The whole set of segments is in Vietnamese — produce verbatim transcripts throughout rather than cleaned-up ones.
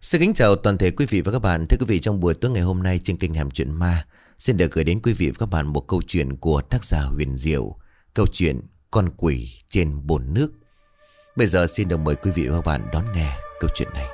Xin kính chào toàn thể quý vị và các bạn. Thưa quý vị, trong buổi tối ngày hôm nay trên kênh Hẻm Chuyện Ma xin được gửi đến quý vị và các bạn một câu chuyện của tác giả Huyền Diệu. Câu chuyện Con Quỷ Trên Bồn Nước. Bây giờ xin được mời quý vị và các bạn đón nghe câu chuyện này.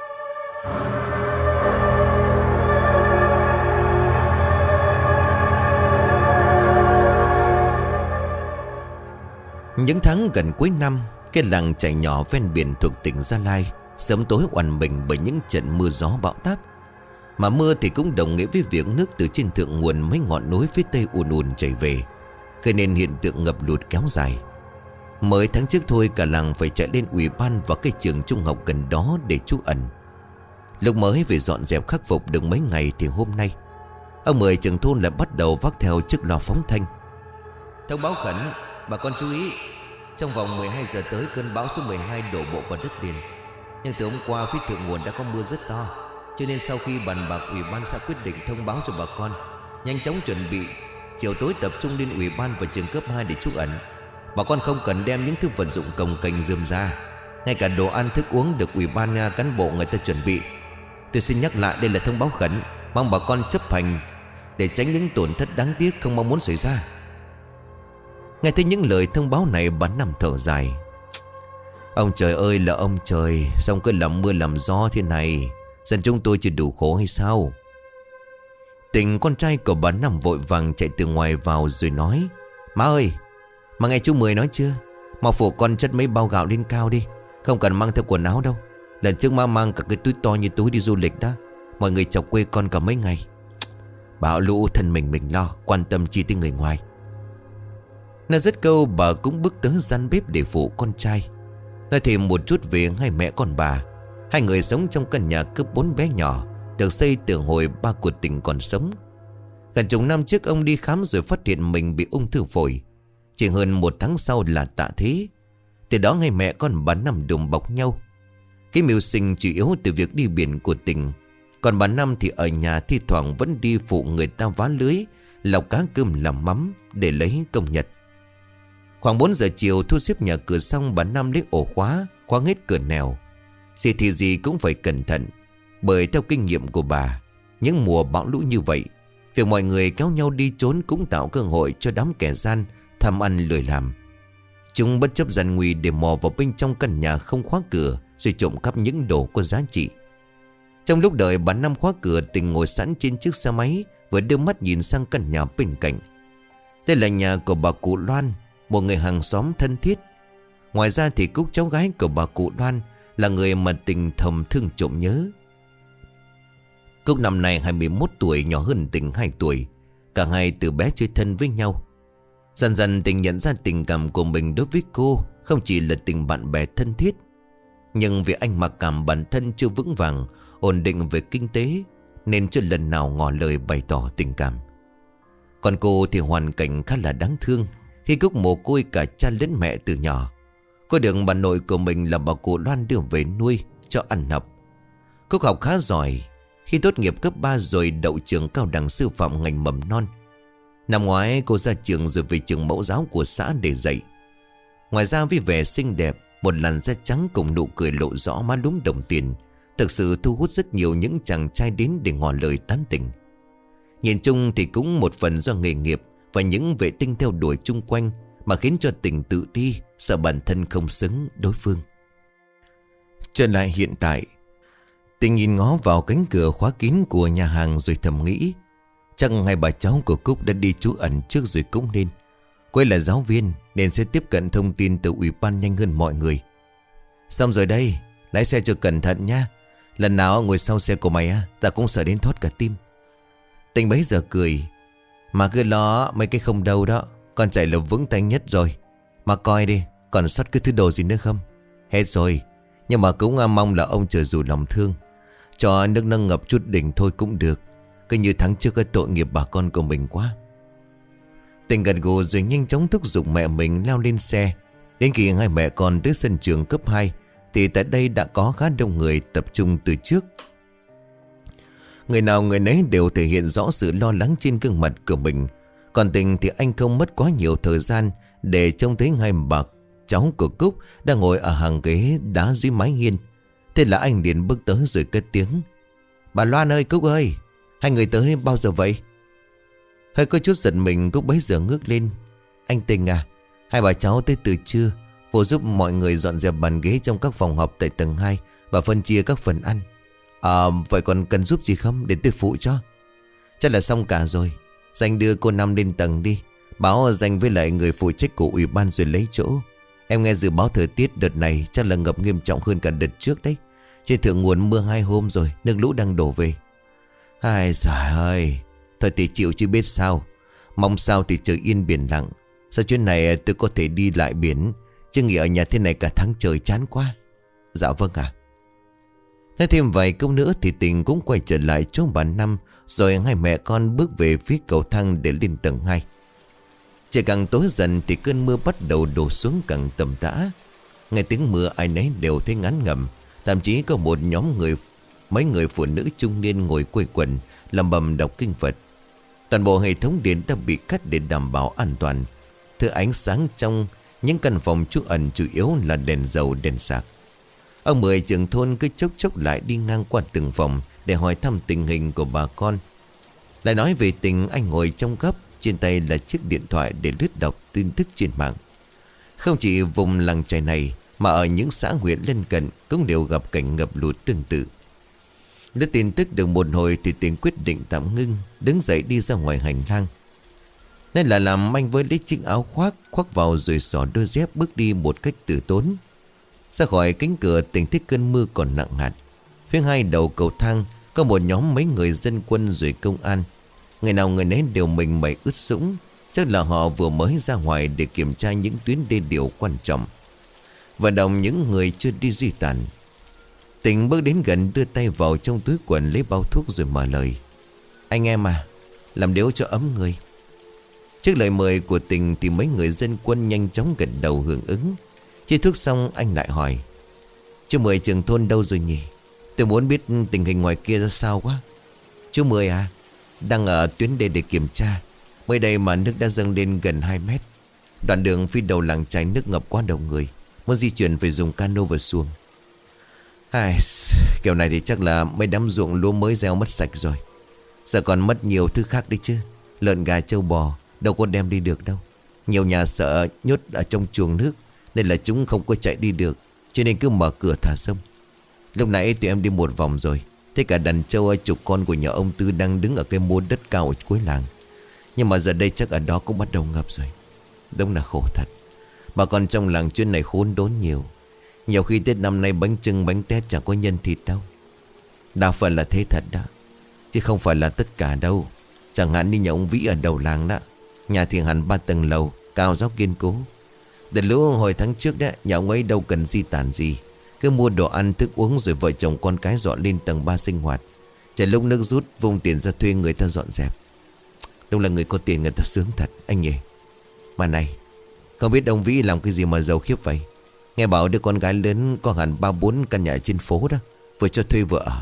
Những tháng gần cuối năm, cái làng chài nhỏ ven biển thuộc tỉnh Gia Lai sớm tối oằn mình bởi những trận mưa gió bão táp. Mà mưa thì cũng đồng nghĩa với việc nước từ trên thượng nguồn mấy ngọn núi phía tây ùn ùn chảy về, gây nên hiện tượng ngập lụt kéo dài. Mới tháng trước thôi, cả làng phải chạy lên ủy ban và cái trường trung học gần đó để trú ẩn. Lúc mới về dọn dẹp khắc phục được mấy ngày thì hôm nay ông Mười trưởng thôn lại bắt đầu vác theo chiếc loa phóng thanh: thông báo khẩn, bà con chú ý, trong vòng mười hai giờ tới cơn bão số mười hai đổ bộ vào đất liền. Nhưng từ hôm qua phía thượng nguồn đã có mưa rất to, cho nên sau khi bàn bạc, ủy ban xã quyết định thông báo cho bà con nhanh chóng chuẩn bị, chiều tối tập trung lên ủy ban và trường cấp hai để trú ẩn. Bà con không cần đem những thứ vật dụng cồng kềnh rườm rà, ngay cả đồ ăn thức uống được ủy ban cán bộ người ta chuẩn bị. Tôi xin nhắc lại, đây là thông báo khẩn, mong bà con chấp hành để tránh những tổn thất đáng tiếc không mong muốn xảy ra. Nghe thấy những lời thông báo này, bà Năm thở dài: ông trời ơi là ông trời, xong cứ làm mưa làm gió thế này, dân chúng tôi chỉ đủ khổ hay sao? Tình con trai của bà Năm vội vàng chạy từ ngoài vào rồi nói: má ơi, mà nghe chú Mười nói chưa, mau phụ con chất mấy bao gạo lên cao đi, không cần mang theo quần áo đâu. Lần trước má mang cả cái túi to như túi đi du lịch đó, mọi người chọc quê con cả mấy ngày. Bão lũ thân mình mình lo, quan tâm chi tới người ngoài. Nói dứt câu, bà cũng bước tới gian bếp để phụ con trai. Nói thêm một chút về hai mẹ con bà. Hai người sống trong căn nhà cấp bốn bé nhỏ, được xây từ hồi ba của Tình còn sống. Gần chục năm trước ông đi khám rồi phát hiện mình bị ung thư phổi. Chỉ hơn một tháng sau là tạ thế. Từ đó hai mẹ con bà Năm đùm bọc nhau. Cái mưu sinh chủ yếu từ việc đi biển của Tình, còn bà Năm thì ở nhà thi thoảng vẫn đi phụ người ta vá lưới, lọc cá cơm làm mắm để lấy công nhật. Khoảng bốn giờ chiều thu xếp nhà cửa xong, bà Năm lấy ổ khóa khóa hết cửa nẻo. Gì thì gì cũng phải cẩn thận, bởi theo kinh nghiệm của bà, những mùa bão lũ như vậy, việc mọi người kéo nhau đi trốn cũng tạo cơ hội cho đám kẻ gian tham ăn lười làm. Chúng bất chấp gian nguy để mò vào bên trong căn nhà không khóa cửa, rồi trộm cắp những đồ có giá trị. Trong lúc đợi bà Năm khóa cửa, Tình ngồi sẵn trên chiếc xe máy, vừa đưa mắt nhìn sang căn nhà bên cạnh. Đây là nhà của bà cụ Loan, một người hàng xóm thân thiết. Ngoài ra thì Cúc, cháu gái của bà cụ Loan, là người mà Tình thầm thương trộm nhớ. Cúc năm nay hai mươi mốt tuổi, nhỏ hơn Tình hai tuổi. Cả hai từ bé chơi thân với nhau. Dần dần Tình nhận ra tình cảm của mình đối với cô không chỉ là tình bạn bè thân thiết, nhưng vì anh mặc cảm bản thân chưa vững vàng, ổn định về kinh tế, nên chưa lần nào ngỏ lời bày tỏ tình cảm. Còn cô thì hoàn cảnh khá là đáng thương, khi Cúc mồ côi cả cha lẫn mẹ từ nhỏ. Cô được bà nội của mình là bà cụ Loan đưa về nuôi cho ăn học. Cúc học khá giỏi, khi tốt nghiệp cấp ba rồi đậu trường cao đẳng sư phạm ngành mầm non. Năm ngoái cô ra trường rồi về trường mẫu giáo của xã để dạy. Ngoài ra với vẻ xinh đẹp, một làn da trắng cùng nụ cười lộ rõ má lúm đồng tiền, thực sự thu hút rất nhiều những chàng trai đến để ngỏ lời tán tỉnh. Nhìn chung thì cũng một phần do nghề nghiệp và những vệ tinh theo đuổi chung quanh mà khiến cho Tình tự ti, sợ bản thân không xứng đối phương. Trở lại hiện tại, Tình nhìn ngó vào cánh cửa khóa kín của nhà hàng rồi thầm nghĩ, chắc hai bà cháu của Cúc đã đi trú ẩn trước rồi cũng nên. Cô ấy là giáo viên nên sẽ tiếp cận thông tin từ ủy ban nhanh hơn mọi người. Xong rồi đây, lái xe cho cẩn thận nha. Lần nào ngồi sau xe của mày á, ta cũng sợ đến thoát cả tim. Tình bấy giờ cười: mà cứ lo mấy cái không đâu đó, con chạy là vững tay nhất rồi. Mà coi đi, còn sót cái thứ đồ gì nữa không? Hết rồi. Nhưng mà cũng mong là ông trời dù lòng thương, cho nước nâng ngập chút đỉnh thôi cũng được. Cứ như tháng trước cái tội nghiệp bà con của mình quá. Tình gật gù rồi nhanh chóng thúc giục mẹ mình leo lên xe. Đến khi hai mẹ con tới sân trường cấp hai thì tại đây đã có khá đông người tập trung từ trước. Người nào người nấy đều thể hiện rõ sự lo lắng trên gương mặt của mình. Còn Tình thì anh không mất quá nhiều thời gian để trông thấy hai bà cháu của Cúc đang ngồi ở hàng ghế đá dưới mái hiên. Thế là anh liền bước tới rồi cất tiếng: Bà Loan ơi, Cúc ơi, hai người tới bao giờ vậy? Hơi có chút giật mình, Cúc bấy giờ ngước lên: Anh Tình à, hai bà cháu tới từ trưa, vô giúp mọi người dọn dẹp bàn ghế trong các phòng họp tại tầng hai và phân chia các phần ăn. À, vậy còn cần giúp gì không, để tôi phụ cho? Chắc là xong cả rồi. Danh đưa cô Năm lên tầng đi, báo Danh với lại người phụ trách của ủy ban rồi lấy chỗ. Em nghe dự báo thời tiết đợt này chắc là ngập nghiêm trọng hơn cả đợt trước đấy. Trên thượng nguồn mưa hai hôm rồi, nước lũ đang đổ về. Ai giời ơi, thôi thì chịu chứ biết sao. Mong sao thì trời yên biển lặng. Sau chuyến này tôi có thể đi lại biển, chứ nghỉ ở nhà thế này cả tháng trời chán quá. Dạ vâng ạ. Nói thêm vài câu nữa thì Tình cũng quay trở lại chỗ bà Năm. Rồi hai mẹ con bước về phía cầu thang để lên tầng hai. Trời càng tối dần thì cơn mưa bắt đầu đổ xuống càng tầm tã. Nghe tiếng mưa ai nấy đều thấy ngán ngẩm. Thậm chí có một nhóm người, mấy người phụ nữ trung niên ngồi quây quần lẩm bẩm đọc kinh Phật. Toàn bộ hệ thống điện đã bị cắt để đảm bảo an toàn. Thứ ánh sáng trong những căn phòng trú ẩn chủ yếu là đèn dầu, đèn sạc. Ông Mười trưởng thôn cứ chốc chốc lại đi ngang qua từng phòng để hỏi thăm tình hình của bà con. Lại nói về tình anh ngồi trong góc, trên tay là chiếc điện thoại để lướt đọc tin tức trên mạng. Không chỉ vùng làng chài này mà ở những xã huyện lân cận cũng đều gặp cảnh ngập lụt tương tự. Lướt tin tức được một hồi thì Tình quyết định tạm ngưng, đứng dậy đi ra ngoài hành lang. Nên là làm anh với lấy chiếc áo khoác khoác vào rồi xỏ đôi dép bước đi một cách từ tốn. Ra khỏi cánh cửa Tình thấy cơn mưa còn nặng hạt. Phía hai đầu cầu thang có một nhóm mấy người dân quân rồi công an. Người nào người nấy đều mình mẩy ướt sũng. Chắc là họ vừa mới ra ngoài để kiểm tra những tuyến đê điều quan trọng, vận động những người chưa đi di tản. Tình bước đến gần, đưa tay vào trong túi quần lấy bao thuốc rồi mở lời: Anh em à, làm điếu cho ấm người. Trước lời mời của Tình thì mấy người dân quân nhanh chóng gật đầu hưởng ứng. Chia thuốc xong anh lại hỏi: Chú Mười trưởng thôn đâu rồi nhỉ? Tôi muốn biết tình hình ngoài kia ra sao quá. Chú Mười à, đang ở tuyến đê để kiểm tra. Mới đây mà nước đã dâng lên gần hai mét. Đoạn đường phía đầu làng Chài nước ngập quá đầu người, muốn di chuyển phải dùng cano và xuồng. Ai, kiểu này thì chắc là mấy đám ruộng lúa mới gieo mất sạch rồi. Giờ còn mất nhiều thứ khác đấy chứ. Lợn gà trâu bò đâu có đem đi được đâu. Nhiều nhà sợ nhốt ở trong chuồng nước nên là chúng không có chạy đi được, cho nên cứ mở cửa thả sông. Lúc nãy tụi em đi một vòng rồi, thấy cả đàn trâu chục con của nhà ông Tư đang đứng ở cái mố đất cao ở cuối làng. Nhưng mà giờ đây chắc ở đó cũng bắt đầu ngập rồi. Đúng là khổ thật. Bà con trong làng chuyên này khốn đốn nhiều. Nhiều khi Tết năm nay bánh chưng bánh tét chẳng có nhân thịt đâu. Đa phần là thế thật đó, chứ không phải là tất cả đâu. Chẳng hạn như nhà ông Vĩ ở đầu làng đó, nhà thì hẳn ba tầng lầu, cao dốc kiên cố. Đợt lũ hồi tháng trước đó, nhà ông ấy đâu cần di tản gì, cứ mua đồ ăn thức uống rồi vợ chồng con cái dọn lên tầng ba sinh hoạt. Chờ lúc nước rút vung tiền ra thuê người ta dọn dẹp. Đúng là người có tiền người ta sướng thật anh nhỉ. Mà này, không biết ông Vĩ làm cái gì mà giàu khiếp vậy. Nghe bảo đứa con gái lớn có hẳn ba bốn căn nhà trên phố đó, vừa cho thuê vừa ở.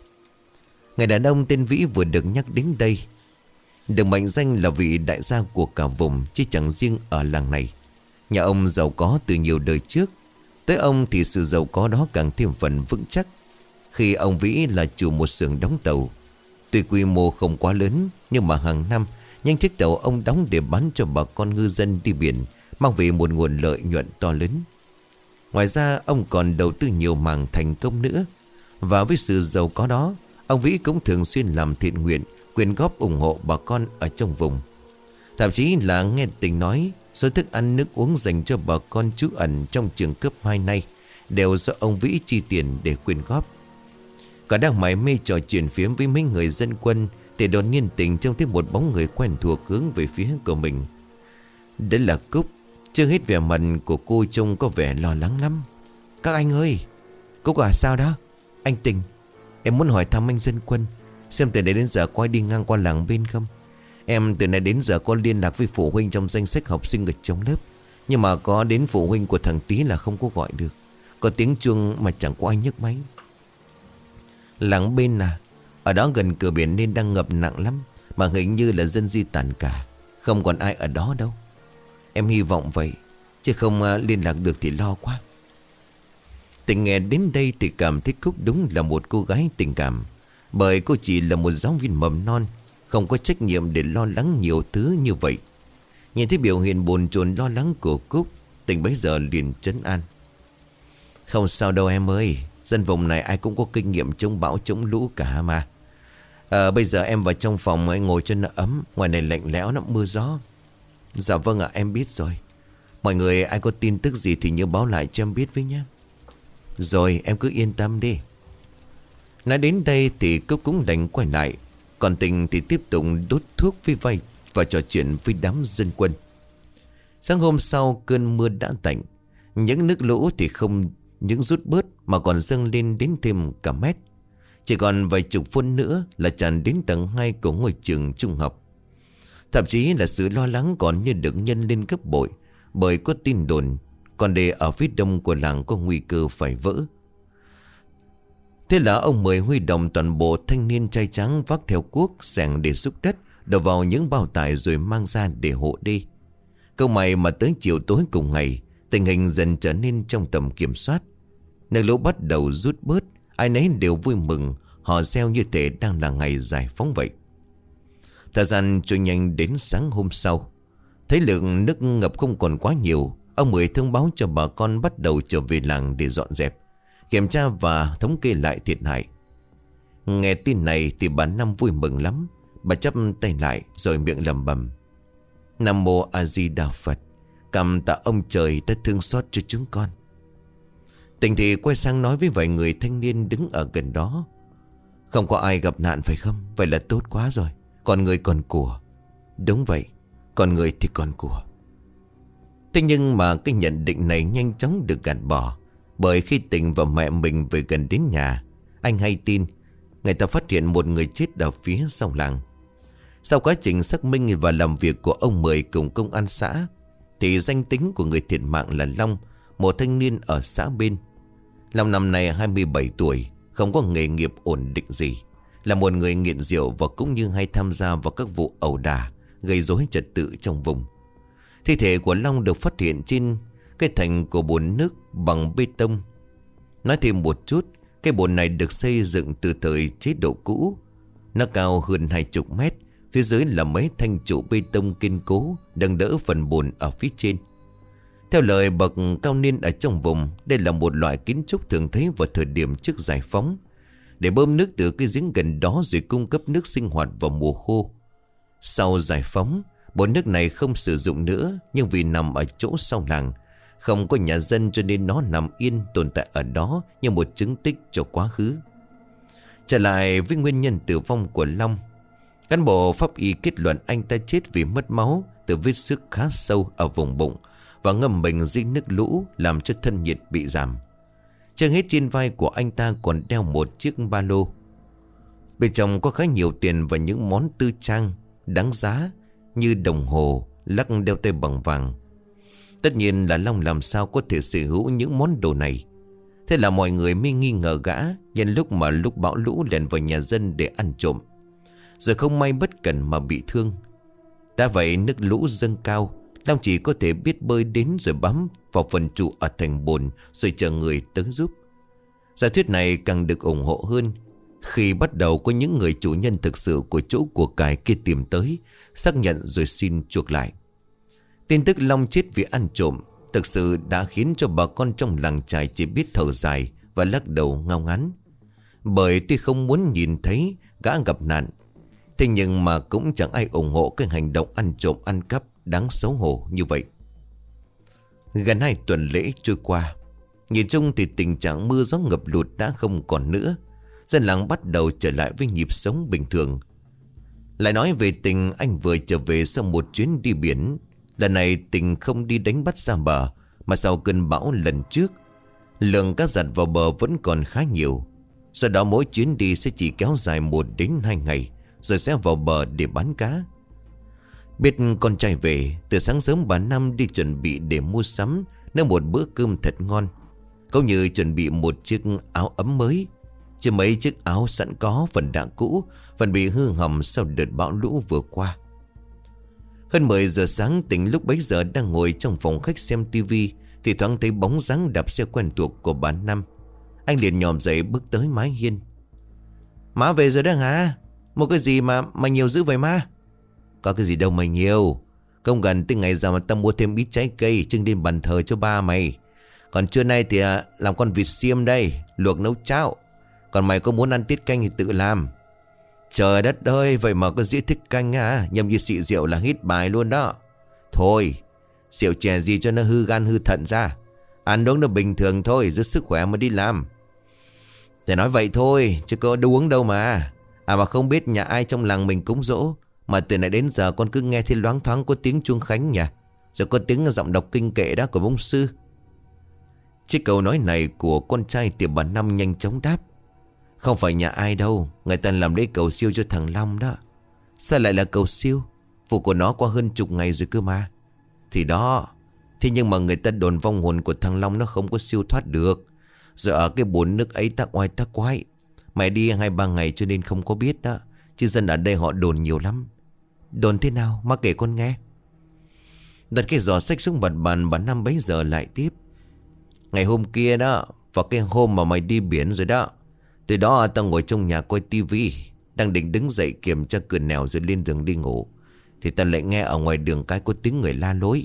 Người đàn ông tên Vĩ vừa được nhắc đến đây được mệnh danh là vị đại gia của cả vùng, chứ chẳng riêng ở làng này. Nhà ông giàu có từ nhiều đời trước. Tới ông thì sự giàu có đó càng thêm phần vững chắc khi ông Vĩ là chủ một xưởng đóng tàu. Tuy quy mô không quá lớn, nhưng mà hàng năm những chiếc tàu ông đóng để bán cho bà con ngư dân đi biển, mang về một nguồn lợi nhuận to lớn. Ngoài ra ông còn đầu tư nhiều mảng thành công nữa. Và với sự giàu có đó, ông Vĩ cũng thường xuyên làm thiện nguyện, quyên góp ủng hộ bà con ở trong vùng. Thậm chí là nghe Tình nói, số thức ăn nước uống dành cho bà con trú ẩn trong trường cấp hai nay đều do ông Vĩ chi tiền để quyên góp. Cả đang mải mê trò chuyện phiếm với mấy người dân quân thì đột nhiên Tình trông thấy một bóng người quen thuộc hướng về phía của mình. Đấy là Cúc. Chưa hết vẻ mặt của cô trông có vẻ lo lắng lắm. Các anh ơi, Cúc à, sao đó? Anh Tình, em muốn hỏi thăm anh dân quân, xem từ nãy đến giờ có ai đi ngang qua làng bên không. Em từ nãy đến giờ có liên lạc với phụ huynh trong danh sách học sinh ở trong lớp, nhưng mà có đến phụ huynh của thằng Tý là không có gọi được. Có tiếng chuông mà chẳng có ai nhấc máy. Làng bên à? Ở đó gần cửa biển nên đang ngập nặng lắm, mà hình như là dân di tản cả, không còn ai ở đó đâu. Em hy vọng vậy, chứ không liên lạc được thì lo quá. Tình nghe đến đây thì cảm thấy Cúc đúng là một cô gái tình cảm. Bởi cô chỉ là một giáo viên mầm non, không có trách nhiệm để lo lắng nhiều thứ như vậy. Nhìn thấy biểu hiện bồn chồn lo lắng của Cúc, Tình bấy giờ liền trấn an. Không sao đâu em ơi, dân vùng này ai cũng có kinh nghiệm chống bão chống lũ cả mà. À, bây giờ em vào trong phòng ấy ngồi cho nó ấm, ngoài này lạnh lẽo nó mưa gió. Dạ vâng ạ, em biết rồi. Mọi người ai có tin tức gì thì nhớ báo lại cho em biết với nhé. Rồi em cứ yên tâm đi. Nói đến đây thì Cúc cũng đành quay lại. Còn Tình thì tiếp tục đốt thuốc với vay và trò chuyện với đám dân quân. Sáng hôm sau cơn mưa đã tạnh. Những nước lũ thì không những rút bớt mà còn dâng lên đến thêm cả mét. Chỉ còn vài chục phút nữa là tràn đến tầng hai của ngôi trường trung học. Thậm chí là sự lo lắng còn như được nhân lên gấp bội, bởi có tin đồn còn đề ở phía đông của làng có nguy cơ phải vỡ. Thế là ông mời huy động toàn bộ thanh niên trai trắng vác theo cuốc xẻng để xúc đất, đổ vào những bao tải rồi mang ra để hộ đi. Câu may mà tới chiều tối cùng ngày, tình hình dần trở nên trong tầm kiểm soát. Nước lũ bắt đầu rút bớt, ai nấy đều vui mừng, họ reo như thể đang là ngày giải phóng vậy. Thời gian trôi nhanh đến sáng hôm sau. Thấy lượng nước ngập không còn quá nhiều, ông Mười thông báo cho bà con bắt đầu trở về làng để dọn dẹp, kiểm tra và thống kê lại thiệt hại. Nghe tin này thì bà Năm vui mừng lắm. Bà chắp tay lại rồi miệng lẩm bẩm: Nam Mô A Di Đà Phật, cảm tạ ông trời đã thương xót cho chúng con. Tình thì quay sang nói với vài người thanh niên đứng ở gần đó: Không có ai gặp nạn phải không? Vậy là tốt quá rồi. Còn người còn của. Đúng vậy, còn người thì còn của. Thế nhưng mà cái nhận định này nhanh chóng được gạt bỏ. Bởi khi Tình và mẹ mình về gần đến nhà, anh hay tin người ta phát hiện một người chết ở phía sau làng. Sau quá trình xác minh và làm việc của ông Mười cùng công an xã, thì danh tính của người thiệt mạng là Long, một thanh niên ở xã bên. Long năm nay hai mươi bảy tuổi, không có nghề nghiệp ổn định gì, là một người nghiện rượu và cũng như hay tham gia vào các vụ ẩu đả, gây rối trật tự trong vùng. Thi thể của Long được phát hiện trên cái thành của bồn nước bằng bê tông. Nói thêm một chút, cái bồn này được xây dựng từ thời chế độ cũ. Nó cao hơn hai chục mét, phía dưới là mấy thanh trụ bê tông kiên cố nâng đỡ phần bồn ở phía trên. Theo lời bậc cao niên ở trong vùng, đây là một loại kiến trúc thường thấy vào thời điểm trước giải phóng, để bơm nước từ cái giếng gần đó rồi cung cấp nước sinh hoạt vào mùa khô. Sau giải phóng, bồn nước này không sử dụng nữa, nhưng vì nằm ở chỗ sau làng, không có nhà dân cho nên nó nằm yên tồn tại ở đó như một chứng tích cho quá khứ. Trở lại với nguyên nhân tử vong của Long, cán bộ pháp y kết luận anh ta chết vì mất máu từ vết xước khá sâu ở vùng bụng và ngâm mình dưới nước lũ làm cho thân nhiệt bị giảm. Chưa hết, trên vai của anh ta còn đeo một chiếc ba lô. Bên trong có khá nhiều tiền và những món tư trang đáng giá như đồng hồ, lắc đeo tay bằng vàng. Tất nhiên là Long làm sao có thể sở hữu những món đồ này. Thế là mọi người mới nghi ngờ gã nhân lúc mà lúc bão lũ lèn vào nhà dân để ăn trộm, rồi không may bất cẩn mà bị thương. Đã vậy nước lũ dâng cao, Long chỉ có thể biết bơi đến rồi bám vào phần trụ ở thành bồn rồi chờ người tới giúp. Giả thuyết này càng được ủng hộ hơn khi bắt đầu có những người chủ nhân thực sự của chỗ của cải kia tìm tới, xác nhận rồi xin chuộc lại. Tin tức Long chết vì ăn trộm thực sự đã khiến cho bà con trong làng trài chỉ biết thở dài và lắc đầu ngao ngán. Bởi tuy không muốn nhìn thấy gã gặp nạn, thế nhưng mà cũng chẳng ai ủng hộ cái hành động ăn trộm ăn cắp đáng xấu hổ như vậy. Gần hai tuần lễ trôi qua, nhìn chung thì tình trạng mưa gió ngập lụt đã không còn nữa. Dân làng bắt đầu trở lại với nhịp sống bình thường. Lại nói về Tình, anh vừa trở về sau một chuyến đi biển. Lần này Tình không đi đánh bắt xa bờ, mà sau cơn bão lần trước, lượng cá giặt vào bờ vẫn còn khá nhiều. Do đó mỗi chuyến đi sẽ chỉ kéo dài một đến hai ngày, rồi sẽ vào bờ để bán cá. Biết con trai về, từ sáng sớm bà Năm đi chuẩn bị để mua sắm, nấu một bữa cơm thật ngon, cũng như chuẩn bị một chiếc áo ấm mới. Chứ mấy chiếc áo sẵn có phần đã cũ, phần bị hư hỏng sau đợt bão lũ vừa qua. Hơn mười giờ sáng, Tình lúc bấy giờ đang ngồi trong phòng khách xem tivi, thì thoáng thấy bóng dáng đạp xe quen thuộc của bà Năm. Anh liền nhòm dậy bước tới mái hiên. Má về rồi đó hả? Một cái gì mà mà nhiều dữ vậy má? Có cái gì đâu mà nhiều. Không gần tới ngày giờ mà tao mua thêm ít trái cây trưng lên bàn thờ cho ba mày. Còn trưa nay thì à, làm con vịt xiêm đây, luộc nấu cháo. Còn mày có muốn ăn tiết canh thì tự làm. Trời đất ơi, vậy mà có dĩa thích canh à? Nhầm như xị rượu là hít bài luôn đó. Thôi, rượu chè gì cho nó hư gan hư thận ra. Ăn uống nó bình thường thôi, giữ sức khỏe mà đi làm. Để nói vậy thôi, chứ có đâu uống đâu mà. À mà không biết nhà ai trong làng mình cúng giỗ mà từ nãy đến giờ con cứ nghe thấy loáng thoáng có tiếng chuông khánh nhỉ. Rồi có tiếng giọng đọc kinh kệ đó của bông sư. Chiếc câu nói này của con trai tiểu bà Năm nhanh chóng đáp. Không phải nhà ai đâu, người ta làm lễ cầu siêu cho thằng Long đó. Sao lại là cầu siêu? Vụ của nó qua hơn chục ngày rồi cơ mà. Thì đó. Thế nhưng mà người ta đồn vong hồn của thằng Long nó không có siêu thoát được. Rồi ở cái bồn nước ấy ta oai ta quái. Mày đi hai ba ngày cho nên không có biết đó. Chứ dân ở đây họ đồn nhiều lắm. Đồn thế nào? Má kể con nghe. Đặt cái giỏ sách xuống mặt bàn, bà Năm bấy giờ lại tiếp. Ngày hôm kia đó, vào cái hôm mà mày đi biển rồi đó. Từ đó tao ngồi trong nhà coi tivi, đang định đứng dậy kiểm tra cửa nẻo rồi lên giường đi ngủ. Thì tao lại nghe ở ngoài đường cái có tiếng người la lối.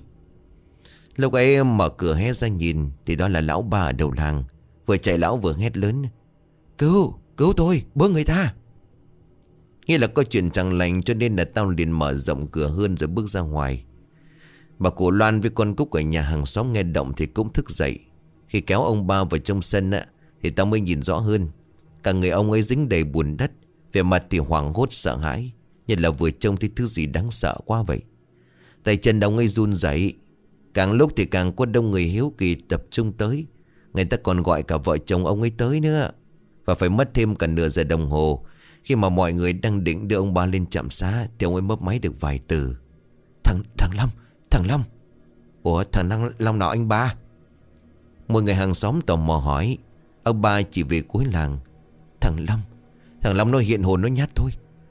Lúc ấy mở cửa hé ra nhìn, thì đó là lão ba ở đầu làng. Vừa chạy lão vừa hét lớn. Cứu, cứu tôi, bớ người ta. Nghĩa là có chuyện chẳng lành, cho nên là tao liền mở rộng cửa hơn rồi bước ra ngoài. Bà cụ Loan với con Cúc ở nhà hàng xóm nghe động thì cũng thức dậy. Khi kéo ông ba vào trong sân á, thì tao mới nhìn rõ hơn. Cả người ông ấy dính đầy bùn đất, vẻ mặt thì hoảng hốt sợ hãi, như là vừa trông thấy thứ gì đáng sợ quá vậy. Tay chân ông ấy run rẩy. Càng lúc thì càng có đông người hiếu kỳ tập trung tới. Người ta còn gọi cả vợ chồng ông ấy tới nữa. Và phải mất thêm cả nửa giờ đồng hồ. Khi mà mọi người đang định đưa ông ba lên trạm xá, thì ông ấy mấp máy được vài từ. Thằng, thằng Long, thằng Long. Ủa thằng Long nào anh ba? Một người hàng xóm tò mò hỏi. Ông ba chỉ về cuối làng. Thằng Long, thằng Long nó hiện hồn nó nhát thôi.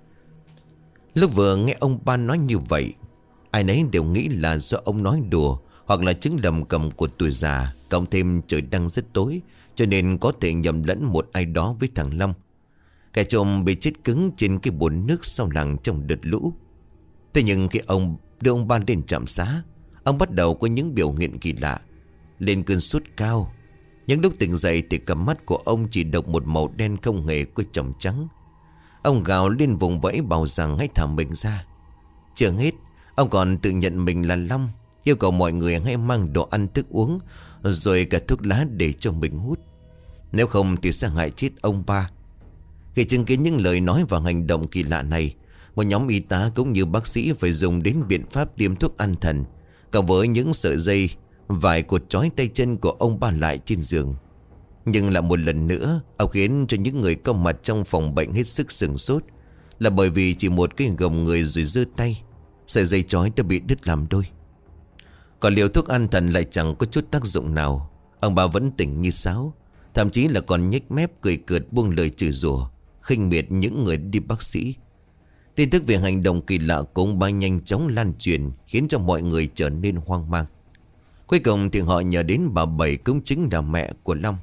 Lúc vừa nghe ông ba nói như vậy, ai nấy đều nghĩ là do ông nói đùa, hoặc là chứng lầm cầm của tuổi già, cộng thêm trời đang rất tối, cho nên có thể nhầm lẫn một ai đó với thằng Long. Kẻ trộm bị chết cứng trên cái bồn nước sau làng trong đợt lũ. Thế nhưng khi ông đưa ông ba lên trạm xá, ông bắt đầu có những biểu hiện kỳ lạ. Lên cơn sốt cao. Những lúc tỉnh dậy thì cặp mắt của ông chỉ độc một màu đen không hề có chồng trắng. Ông gào lên vùng vẫy bảo rằng hãy thả mình ra. Chưa hết, ông còn tự nhận mình là Long, yêu cầu mọi người hãy mang đồ ăn thức uống, rồi cả thuốc lá để cho mình hút. Nếu không thì sẽ hại chết ông ba. Khi chứng kiến những lời nói và hành động kỳ lạ này, một nhóm y tá cũng như bác sĩ phải dùng đến biện pháp tiêm thuốc an thần, cộng với những sợi dây vải cột trói tay chân của ông ba lại trên giường. Nhưng lại một lần nữa, ông khiến cho những người có mặt trong phòng bệnh hết sức sửng sốt. Là bởi vì chỉ một cái gồng người rồi giơ tay, sợi dây trói đã bị đứt làm đôi. Còn liều thuốc an thần lại chẳng có chút tác dụng nào. Ông ba vẫn tỉnh như sáo, thậm chí là còn nhếch mép cười cợt buông lời chửi rủa, khinh miệt những người đi bác sĩ. Tin tức về hành động kỳ lạ của ông ba nhanh chóng lan truyền, khiến cho mọi người trở nên hoang mang. Cuối cùng thì họ nhờ đến bà Bảy, cũng chính là mẹ của Long.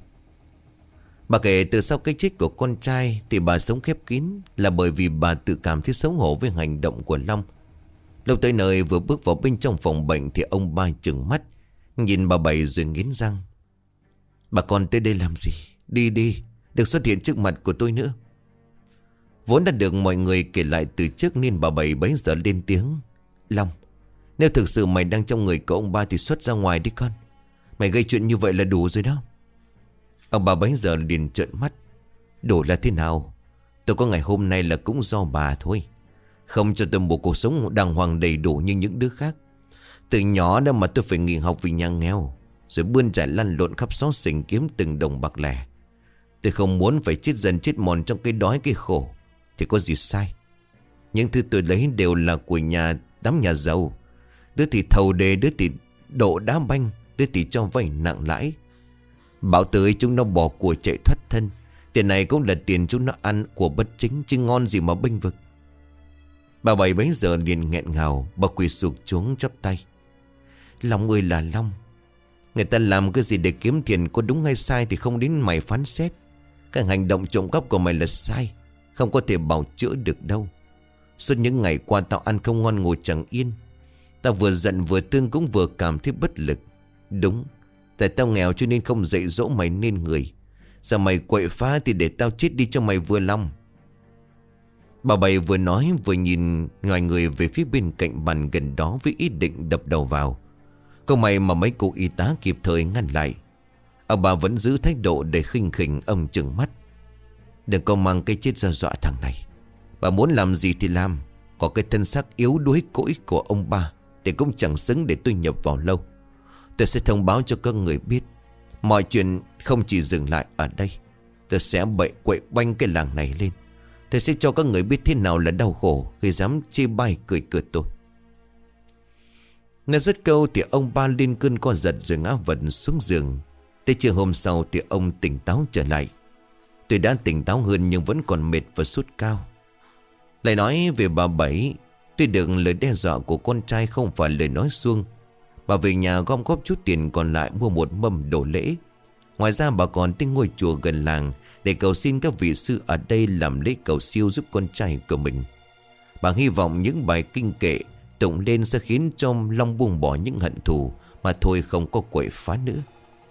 Bà kể từ sau cái chết của con trai thì bà sống khép kín, là bởi vì bà tự cảm thấy xấu hổ với hành động của Long. Lúc tới nơi vừa bước vào bên trong phòng bệnh thì ông ba trừng mắt, nhìn bà Bảy rồi nghiến răng. Bà con tới đây làm gì? Đi đi, đừng xuất hiện trước mặt của tôi nữa. Vốn đã được mọi người kể lại từ trước nên bà Bảy bấy giờ lên tiếng. Long, nếu thực sự mày đang trong người của ông ba thì xuất ra ngoài đi con. Mày gây chuyện như vậy là đủ rồi đó. Ông bà bấy giờ liền trợn mắt. Đủ là thế nào? Tôi có ngày hôm nay là cũng do bà thôi. Không cho tôi một cuộc sống đàng hoàng đầy đủ như những đứa khác. Từ nhỏ đó mà tôi phải nghỉ học vì nhà nghèo, rồi bươn trải lăn lộn khắp xó xỉnh kiếm từng đồng bạc lẻ. Tôi không muốn phải chết dần chết mòn trong cái đói cái khổ. Thì có gì sai? Những thứ tôi lấy đều là của nhà đám nhà giàu. Đứa thì thầu đề, đứa thì đổ đá banh, đứa thì cho vay nặng lãi. Bảo tới chúng nó bỏ của chạy thoát thân. Tiền này cũng là tiền chúng nó ăn của bất chính, chứ ngon gì mà bênh vực. Bà Bảy bấy giờ liền nghẹn ngào, bà quỳ sụp xuống chắp tay. Long ơi là Long, Người ta làm cái gì để kiếm tiền, có đúng hay sai thì không đến mày phán xét. Cái hành động trộm cắp của mày là sai, không có thể bào chữa được đâu. Suốt những ngày qua tao ăn không ngon ngồi chẳng yên. Tao vừa giận vừa thương cũng vừa cảm thấy bất lực. Đúng, tại tao nghèo cho nên không dạy dỗ mày nên người. Giờ mày quậy phá thì để tao chết đi cho mày vừa lòng. Bà Bảy vừa nói vừa nhìn ngoài người về phía bên cạnh bàn gần đó với ý định đập đầu vào. Câu may mà mấy cô y tá kịp thời ngăn lại. Ông bà vẫn giữ thái độ để khinh khỉnh âm trừng mắt. Đừng có mang cái chết ra dọa thằng này. Bà muốn làm gì thì làm. Có cái thân xác yếu đuối cỗi của ông bà thì cũng chẳng xứng để tôi nhập vào lâu. Tôi sẽ thông báo cho các người biết. Mọi chuyện không chỉ dừng lại ở đây. Tôi sẽ bậy quậy banh cái làng này lên. Tôi sẽ cho các người biết thế nào là đau khổ khi dám chê bai cười cợt tôi. Nói dứt câu thì ông ba lên cơn co giật rồi ngã vật xuống giường. Tới chiều hôm sau thì ông tỉnh táo trở lại. Tôi đã tỉnh táo hơn nhưng vẫn còn mệt và sốt cao. Lại nói về bà Bảy, tuy được lời đe dọa của con trai không phải lời nói suông. Bà về nhà gom góp chút tiền còn lại mua một mâm đồ lễ. Ngoài ra bà còn tới ngôi chùa gần làng để cầu xin các vị sư ở đây làm lễ cầu siêu giúp con trai của mình. Bà hy vọng những bài kinh kệ tụng lên sẽ khiến cho Long buông bỏ những hận thù mà thôi không có quậy phá nữa.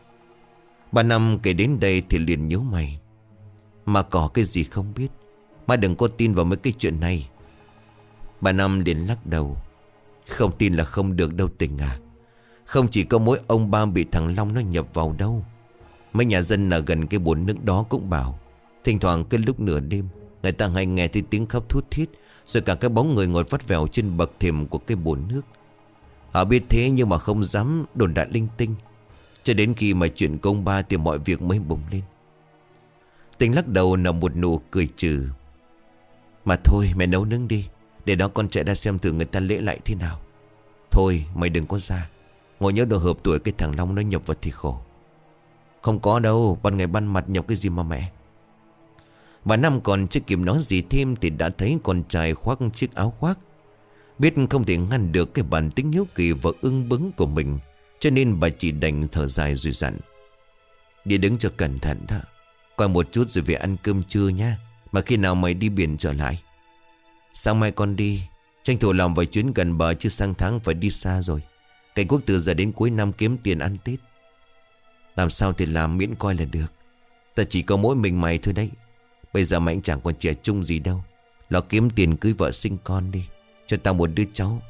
Bà Năm kể đến đây thì liền nhíu mày. Mà có cái gì không biết, mà đừng có tin vào mấy cái chuyện này. Bà Năm liền lắc đầu. Không tin là không được đâu Tình à. Không chỉ có mỗi ông ba bị thằng Long nó nhập vào đâu. Mấy nhà dân ở gần cái bồn nước đó cũng bảo thỉnh thoảng cái lúc nửa đêm người ta hay nghe thấy tiếng khóc thút thít, rồi cả cái bóng người ngồi vắt vẻo trên bậc thềm của cái bồn nước. Họ biết thế nhưng mà không dám đồn đại linh tinh. Cho đến khi mà chuyện công ba thì mọi việc mới bùng lên. Tình lắc đầu nở một nụ cười trừ. Mà thôi mẹ nấu nướng đi, để đó con chạy ra xem thử người ta lễ lại thế nào. Thôi mày đừng có ra, ngồi nhớ đồ hợp tuổi cái thằng Long nó nhập vào thì khổ. Không có đâu, ban ngày ban mặt nhập cái gì mà mẹ. Bà Năm còn chưa kịp nói gì thêm thì đã thấy con trai khoác chiếc áo khoác. Biết không thể ngăn được cái bản tính hiếu kỳ và ưng bướng của mình, cho nên bà chỉ đành thở dài rồi dặn. Đi đứng cho cẩn thận đó, coi một chút rồi về ăn cơm trưa nha. Mà khi nào mày đi biển trở lại? Sáng mai con đi, tranh thủ làm vài chuyến gần bờ chứ sang tháng phải đi xa rồi. Cảnh Quốc từ giờ đến cuối năm kiếm tiền ăn Tết. Làm sao thì làm miễn coi là được. Ta chỉ có mỗi mình mày thôi đấy. Bây giờ mày cũng chẳng còn trẻ trung gì đâu. Lo kiếm tiền cưới vợ sinh con đi, cho tao một đứa cháu.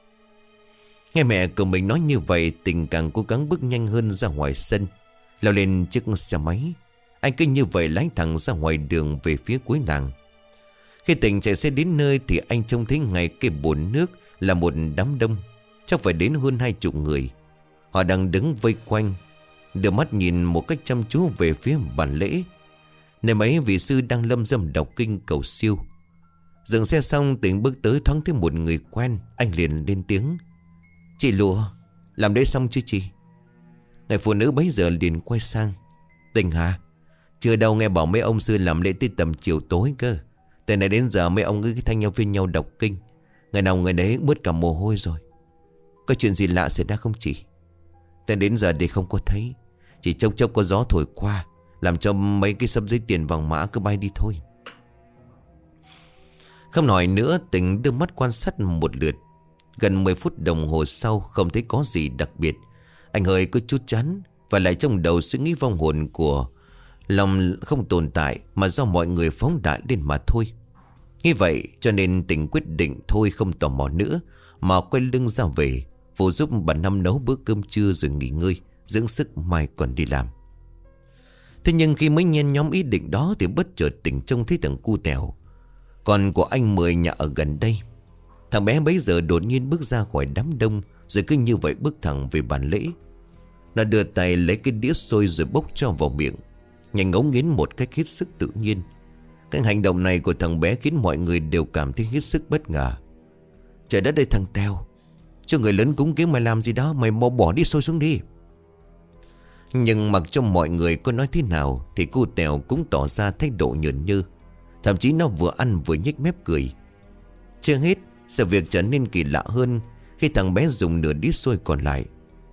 Nghe mẹ của mình nói như vậy, Tình càng cố gắng bước nhanh hơn ra ngoài sân, leo lên chiếc xe máy. Anh cứ như vậy lái thẳng ra ngoài đường về phía cuối làng. Khi Tình chạy xe đến nơi thì anh trông thấy ngay cái bồn nước là một đám đông, chắc phải đến hơn hai chục người. Họ đang đứng vây quanh, đưa mắt nhìn một cách chăm chú về phía bàn lễ, nơi mấy vị sư đang lâm dâm đọc kinh cầu siêu. Dừng xe xong, Tình bước tới thoáng thấy một người quen. Anh liền lên tiếng. Chị Lụa, làm lễ xong chứ chị? Người phụ nữ bấy giờ liền quay sang. Tình hả? Chưa đâu, nghe bảo mấy ông sư làm lễ tới tầm chiều tối cơ. Từ này đến giờ mấy ông cứ thanh nhau viên nhau đọc kinh. Ngày nào người đấy bớt cả mồ hôi rồi. Có chuyện gì lạ xảy ra không chị? Từ đến giờ thì không có thấy. Chỉ chốc chốc có gió thổi qua, làm cho mấy cái sấp giấy tiền vàng mã cứ bay đi thôi. Không nói nữa, Tình đưa mắt quan sát một lượt. Gần mười phút đồng hồ sau không thấy có gì đặc biệt. Anh hơi có chút chán, và lại trong đầu suy nghĩ vong hồn của lòng không tồn tại, mà do mọi người phóng đại lên mà thôi. Như vậy cho nên Tình quyết định thôi không tò mò nữa, mà quay lưng ra về, phụ giúp bà Năm nấu bữa cơm trưa rồi nghỉ ngơi, dưỡng sức mai còn đi làm. Thế nhưng khi mới nhen nhóm ý định đó thì bất chợt Tình trông thấy thằng cu Tèo, con của anh Mười nhà ở gần đây. Thằng bé bấy giờ đột nhiên bước ra khỏi đám đông, rồi cứ như vậy bước thẳng về bàn lễ. Nó đưa tay lấy cái đĩa xôi rồi bốc cho vào miệng, nhanh ngấu nghiến một cách hết sức tự nhiên. Cái hành động này của thằng bé khiến mọi người đều cảm thấy hết sức bất ngờ. Trời đất ơi thằng Tèo, cho người lớn cúng kiến mày làm gì đó, mày mau bỏ đi xôi xuống đi. Nhưng mặc cho mọi người có nói thế nào thì cô Tèo cũng tỏ ra thái độ nhởn nhơ. Thậm chí nó vừa ăn vừa nhếch mép cười. Chưa hết, sự việc trở nên kỳ lạ hơn khi thằng bé dùng nửa đĩa xôi còn lại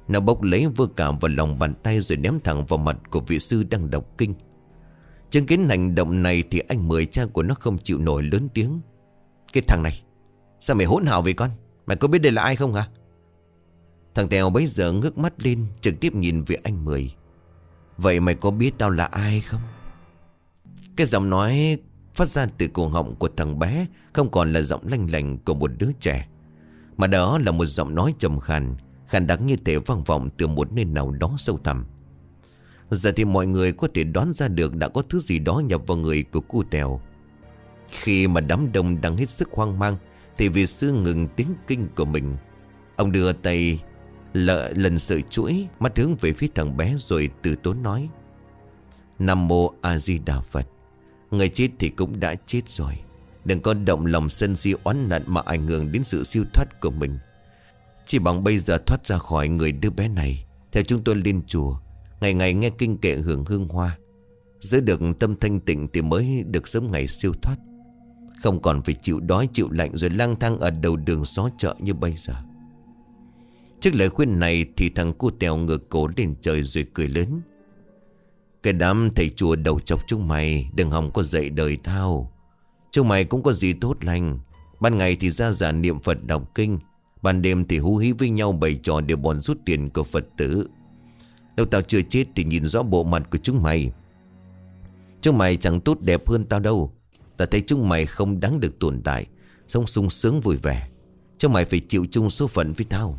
Nó bốc lấy vơ cả vào lòng bàn tay rồi ném thẳng vào mặt của vị sư đang đọc kinh. Chứng kiến hành động này thì anh Mười, cha của nó, không chịu nổi, lớn tiếng: "Cái thằng này, sao mày hỗn hào vậy con? Mày có biết đây là ai không hả?" Thằng Tèo bấy giờ ngước mắt lên, trực tiếp nhìn về anh Mười: "Vậy mày có biết tao là ai không?" Cái giọng nói phát ra từ cổ họng của thằng bé không còn là giọng lanh lành của một đứa trẻ, mà đó là một giọng nói trầm khàn, khàn đặc như thể vang vọng từ một nơi nào đó sâu thẳm. Giờ thì mọi người có thể đoán ra được đã có thứ gì đó nhập vào người của cu Tèo. Khi mà đám đông đang hết sức hoang mang thì vị sư ngừng tiếng kinh của mình. Ông đưa tay lợ lần sợi chuỗi, mắt hướng về phía thằng bé rồi từ tốn nói: "Nam mô A Di Đà Phật. Người chết thì cũng đã chết rồi. Đừng có động lòng sân si oán hận mà ảnh hưởng đến sự siêu thoát của mình. Chỉ bằng bây giờ thoát ra khỏi người đứa bé này, theo chúng tôi lên chùa, ngày ngày nghe kinh kệ hưởng hương hoa, giữ được tâm thanh tịnh thì mới được sớm ngày siêu thoát. Không còn phải chịu đói chịu lạnh rồi lang thang ở đầu đường xó chợ như bây giờ." Trước lời khuyên này thì thằng cu Tèo ngửa cổ lên trời rồi cười lớn: "Cái đám thầy chùa đầu chọc chúng mày đừng hòng có dạy đời thao. Chúng mày cũng có gì tốt lành. Ban ngày thì ra giả niệm Phật đọc kinh, ban đêm thì hú hí với nhau bày trò để bòn rút tiền của Phật tử. Đâu tao chưa chết thì nhìn rõ bộ mặt của chúng mày. Chúng mày chẳng tốt đẹp hơn tao đâu. Tao thấy chúng mày không đáng được tồn tại, sống sung sướng vui vẻ. Chúng mày phải chịu chung số phận với tao."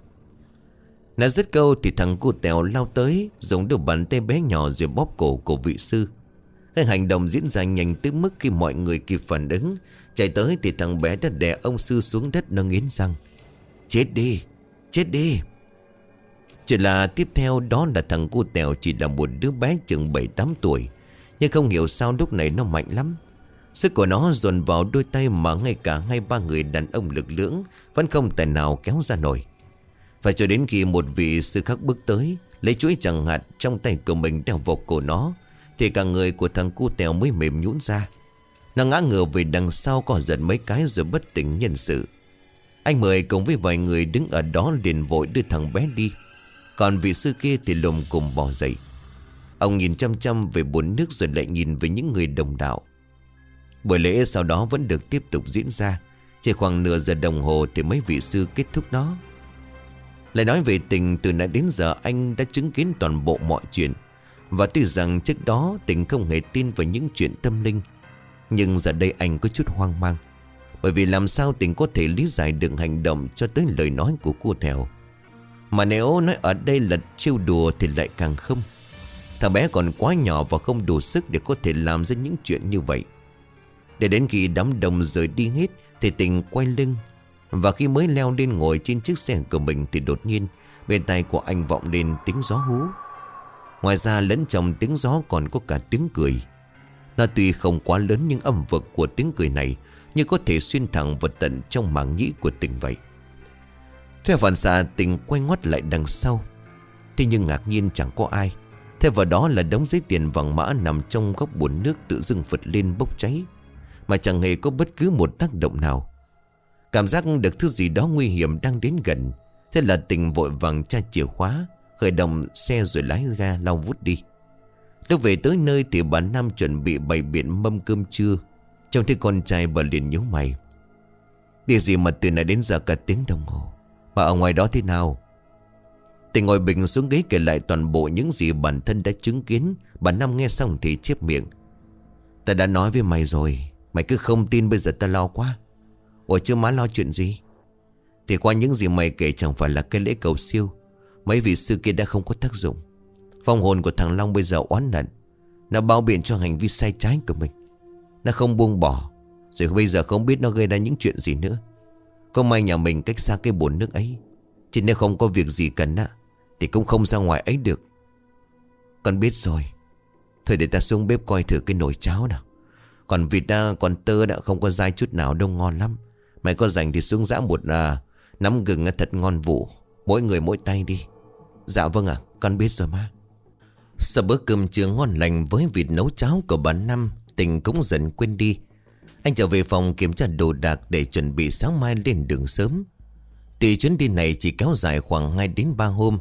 Nói dứt câu thì thằng cu Tèo lao tới, dùng đôi bàn tay bé nhỏ rồi bóp cổ của vị sư. Cái hành động diễn ra nhanh tới mức khi mọi người kịp phản ứng chạy tới thì thằng bé đã đè ông sư xuống đất, nó nghiến răng: "Chết đi, chết đi." Chuyện là tiếp theo đó là thằng cu Tèo chỉ là một đứa bé chừng bảy tám tuổi, nhưng không hiểu sao lúc này nó mạnh lắm. Sức của nó dồn vào đôi tay mà ngay cả hai ba người đàn ông lực lưỡng vẫn không tài nào kéo ra nổi. Phải cho đến khi một vị sư khác bước tới, lấy chuỗi chẳng hạt trong tay của mình đeo vào cổ nó, thì cả người của thằng cu Tèo mới mềm nhũn ra. Nó ngã ngửa về đằng sau, co giật mấy cái rồi bất tỉnh nhân sự. Anh Mười cùng với vài người đứng ở đó liền vội đưa thằng bé đi. Còn vị sư kia thì lùm cùng bò dậy. Ông nhìn chăm chăm về bồn nước rồi lại nhìn về những người đồng đạo. Buổi lễ sau đó vẫn được tiếp tục diễn ra. Chỉ khoảng nửa giờ đồng hồ thì mấy vị sư kết thúc nó. Lại nói về Tình, từ nãy đến giờ anh đã chứng kiến toàn bộ mọi chuyện. Và tuy rằng trước đó Tình không hề tin vào những chuyện tâm linh, nhưng giờ đây anh có chút hoang mang. Bởi vì làm sao Tình có thể lý giải được hành động cho tới lời nói của cô Thèo. Mà nếu nói ở đây là trêu đùa thì lại càng không. Thằng bé còn quá nhỏ và không đủ sức để có thể làm ra những chuyện như vậy. Để đến khi đám đông rời đi hết thì Tình quay lưng. Và khi mới leo lên ngồi trên chiếc xe của mình thì đột nhiên bên tai của anh vọng lên tiếng gió hú. Ngoài ra lẫn trong tiếng gió còn có cả tiếng cười. Nó tuy không quá lớn nhưng âm vực của tiếng cười này như có thể xuyên thẳng vào tận trong màng nhĩ của Tình vậy. Theo phản xạ Tình quay ngoắt lại đằng sau. Thế nhưng ngạc nhiên chẳng có ai. Theo vào đó là đống giấy tiền vàng mã nằm trong góc bồn nước tự dưng phật lên bốc cháy, mà chẳng hề có bất cứ một tác động nào. Cảm giác được thứ gì đó nguy hiểm đang đến gần. Thế là Tình vội vàng tra chìa khóa, khởi động xe rồi lái ga lao vút đi. Lúc về tới nơi thì bà Nam chuẩn bị bày biện mâm cơm trưa. Trông thấy con trai bà liền nhíu mày: "Điều gì mà từ nãy đến giờ cả tiếng đồng hồ, mà ở ngoài đó thế nào?" Tình ngồi bình xuống ghế kể lại toàn bộ những gì bản thân đã chứng kiến. Bà Năm nghe xong thì chép miệng: "Ta đã nói với mày rồi, mày cứ không tin, bây giờ ta lo quá." "Ủa chứ má lo chuyện gì?" "Thì qua những gì mày kể chẳng phải là cái lễ cầu siêu. Mấy vị sư kia đã không có tác dụng. Vong hồn của thằng Long bây giờ oán hận. Nó bao biện cho hành vi sai trái của mình. Nó không buông bỏ. Rồi bây giờ không biết nó gây ra những chuyện gì nữa. Có may nhà mình cách xa cái bồn nước ấy, chứ nếu không có việc gì cần á thì cũng không ra ngoài ấy được." "Con biết rồi. Thôi để ta xuống bếp coi thử cái nồi cháo nào. Còn vịt đã, còn tơ đã không có dai chút nào đâu, ngon lắm. Mày có rảnh thì xuống giã một à, nắm gừng thật ngon vụ, mỗi người mỗi tay đi." "Dạ vâng ạ, con biết rồi má." Sau bữa cơm trưa ngon lành với vịt nấu cháo của bà Năm, Tình cũng dần quên đi. Anh trở về phòng kiểm tra đồ đạc để chuẩn bị sáng mai lên đường sớm. Tuy chuyến đi này chỉ kéo dài khoảng hai đến ba hôm,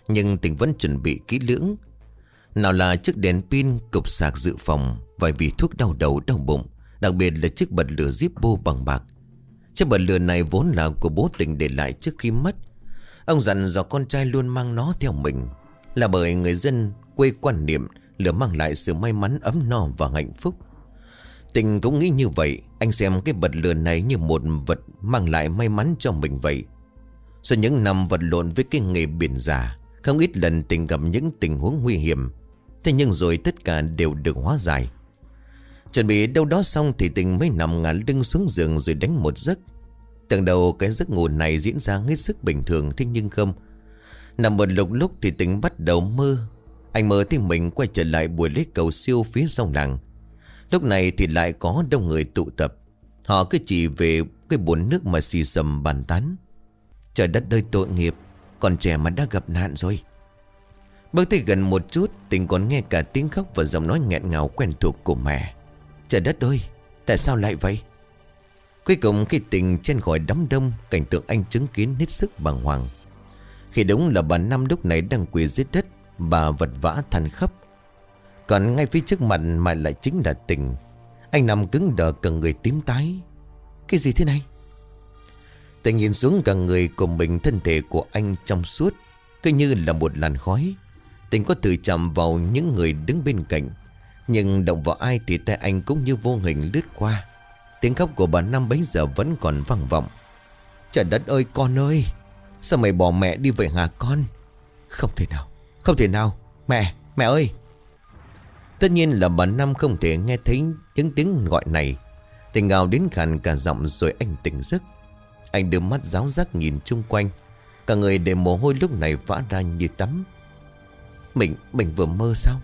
Nhưng Tình vẫn chuẩn bị kỹ lưỡng. Nào là chiếc đèn pin, cục sạc dự phòng, vài vị thuốc đau đầu đau bụng, đặc biệt là chiếc bật lửa Zippo bằng bạc. Chiếc bật lửa này vốn là của bố Tình để lại trước khi mất. Ông dặn dò con trai luôn mang nó theo mình, là bởi người dân quê quan niệm lửa mang lại sự may mắn, ấm no và hạnh phúc. Tình cũng nghĩ như vậy. Anh xem cái bật lửa này như một vật mang lại may mắn cho mình vậy. Sau những năm vật lộn với cái nghề biển giả, không ít lần Tình gặp những tình huống nguy hiểm. Thế nhưng rồi tất cả đều được hóa giải. Chuẩn bị đâu đó xong thì Tình mới nằm ngả lưng xuống giường rồi đánh một giấc. Tưởng đầu cái giấc ngủ này diễn ra hết sức bình thường, thế nhưng không. Nằm một lúc lúc thì Tình bắt đầu mơ. Anh mơ thì mình quay trở lại buổi lễ cầu siêu phía sau làng. Lúc này thì lại có đông người tụ tập. Họ cứ chỉ về cái bồn nước mà xì xầm bàn tán. Trời đất ơi, tội nghiệp, còn trẻ mà đã gặp nạn rồi. Bước tới gần một chút, Tình còn nghe cả tiếng khóc và giọng nói nghẹn ngào quen thuộc của mẹ. Trời đất ơi, tại sao lại vậy? Cuối cùng khi Tình chen khỏi đám đông, cảnh tượng anh chứng kiến hết sức bàng hoàng. Khi đúng là bà Năm lúc này đang quỳ dưới đất, bà vật vã than khóc. Còn ngay phía trước mặt mà lại chính là Tình. Anh nằm cứng đờ, cả người tím tái. Cái gì thế này? Tình nhìn xuống cả người của mình, thân thể của anh trong suốt, cứ như là một làn khói. Tình có thử chạm vào những người đứng bên cạnh, nhưng động vào ai thì tay anh cũng như vô hình lướt qua. Tiếng khóc của bà Năm bấy giờ vẫn còn vang vọng. Trời đất ơi, con ơi, sao mày bỏ mẹ đi vậy hả con? Không thể nào, không thể nào. Mẹ, mẹ ơi. Tất nhiên là bà Năm không thể nghe thấy những tiếng gọi này. Tình ngào đến khàn cả giọng rồi anh tỉnh giấc. Anh đưa mắt ráo rác nhìn chung quanh. Cả người để mồ hôi lúc này vã ra như tắm. Mình, mình vừa mơ sao?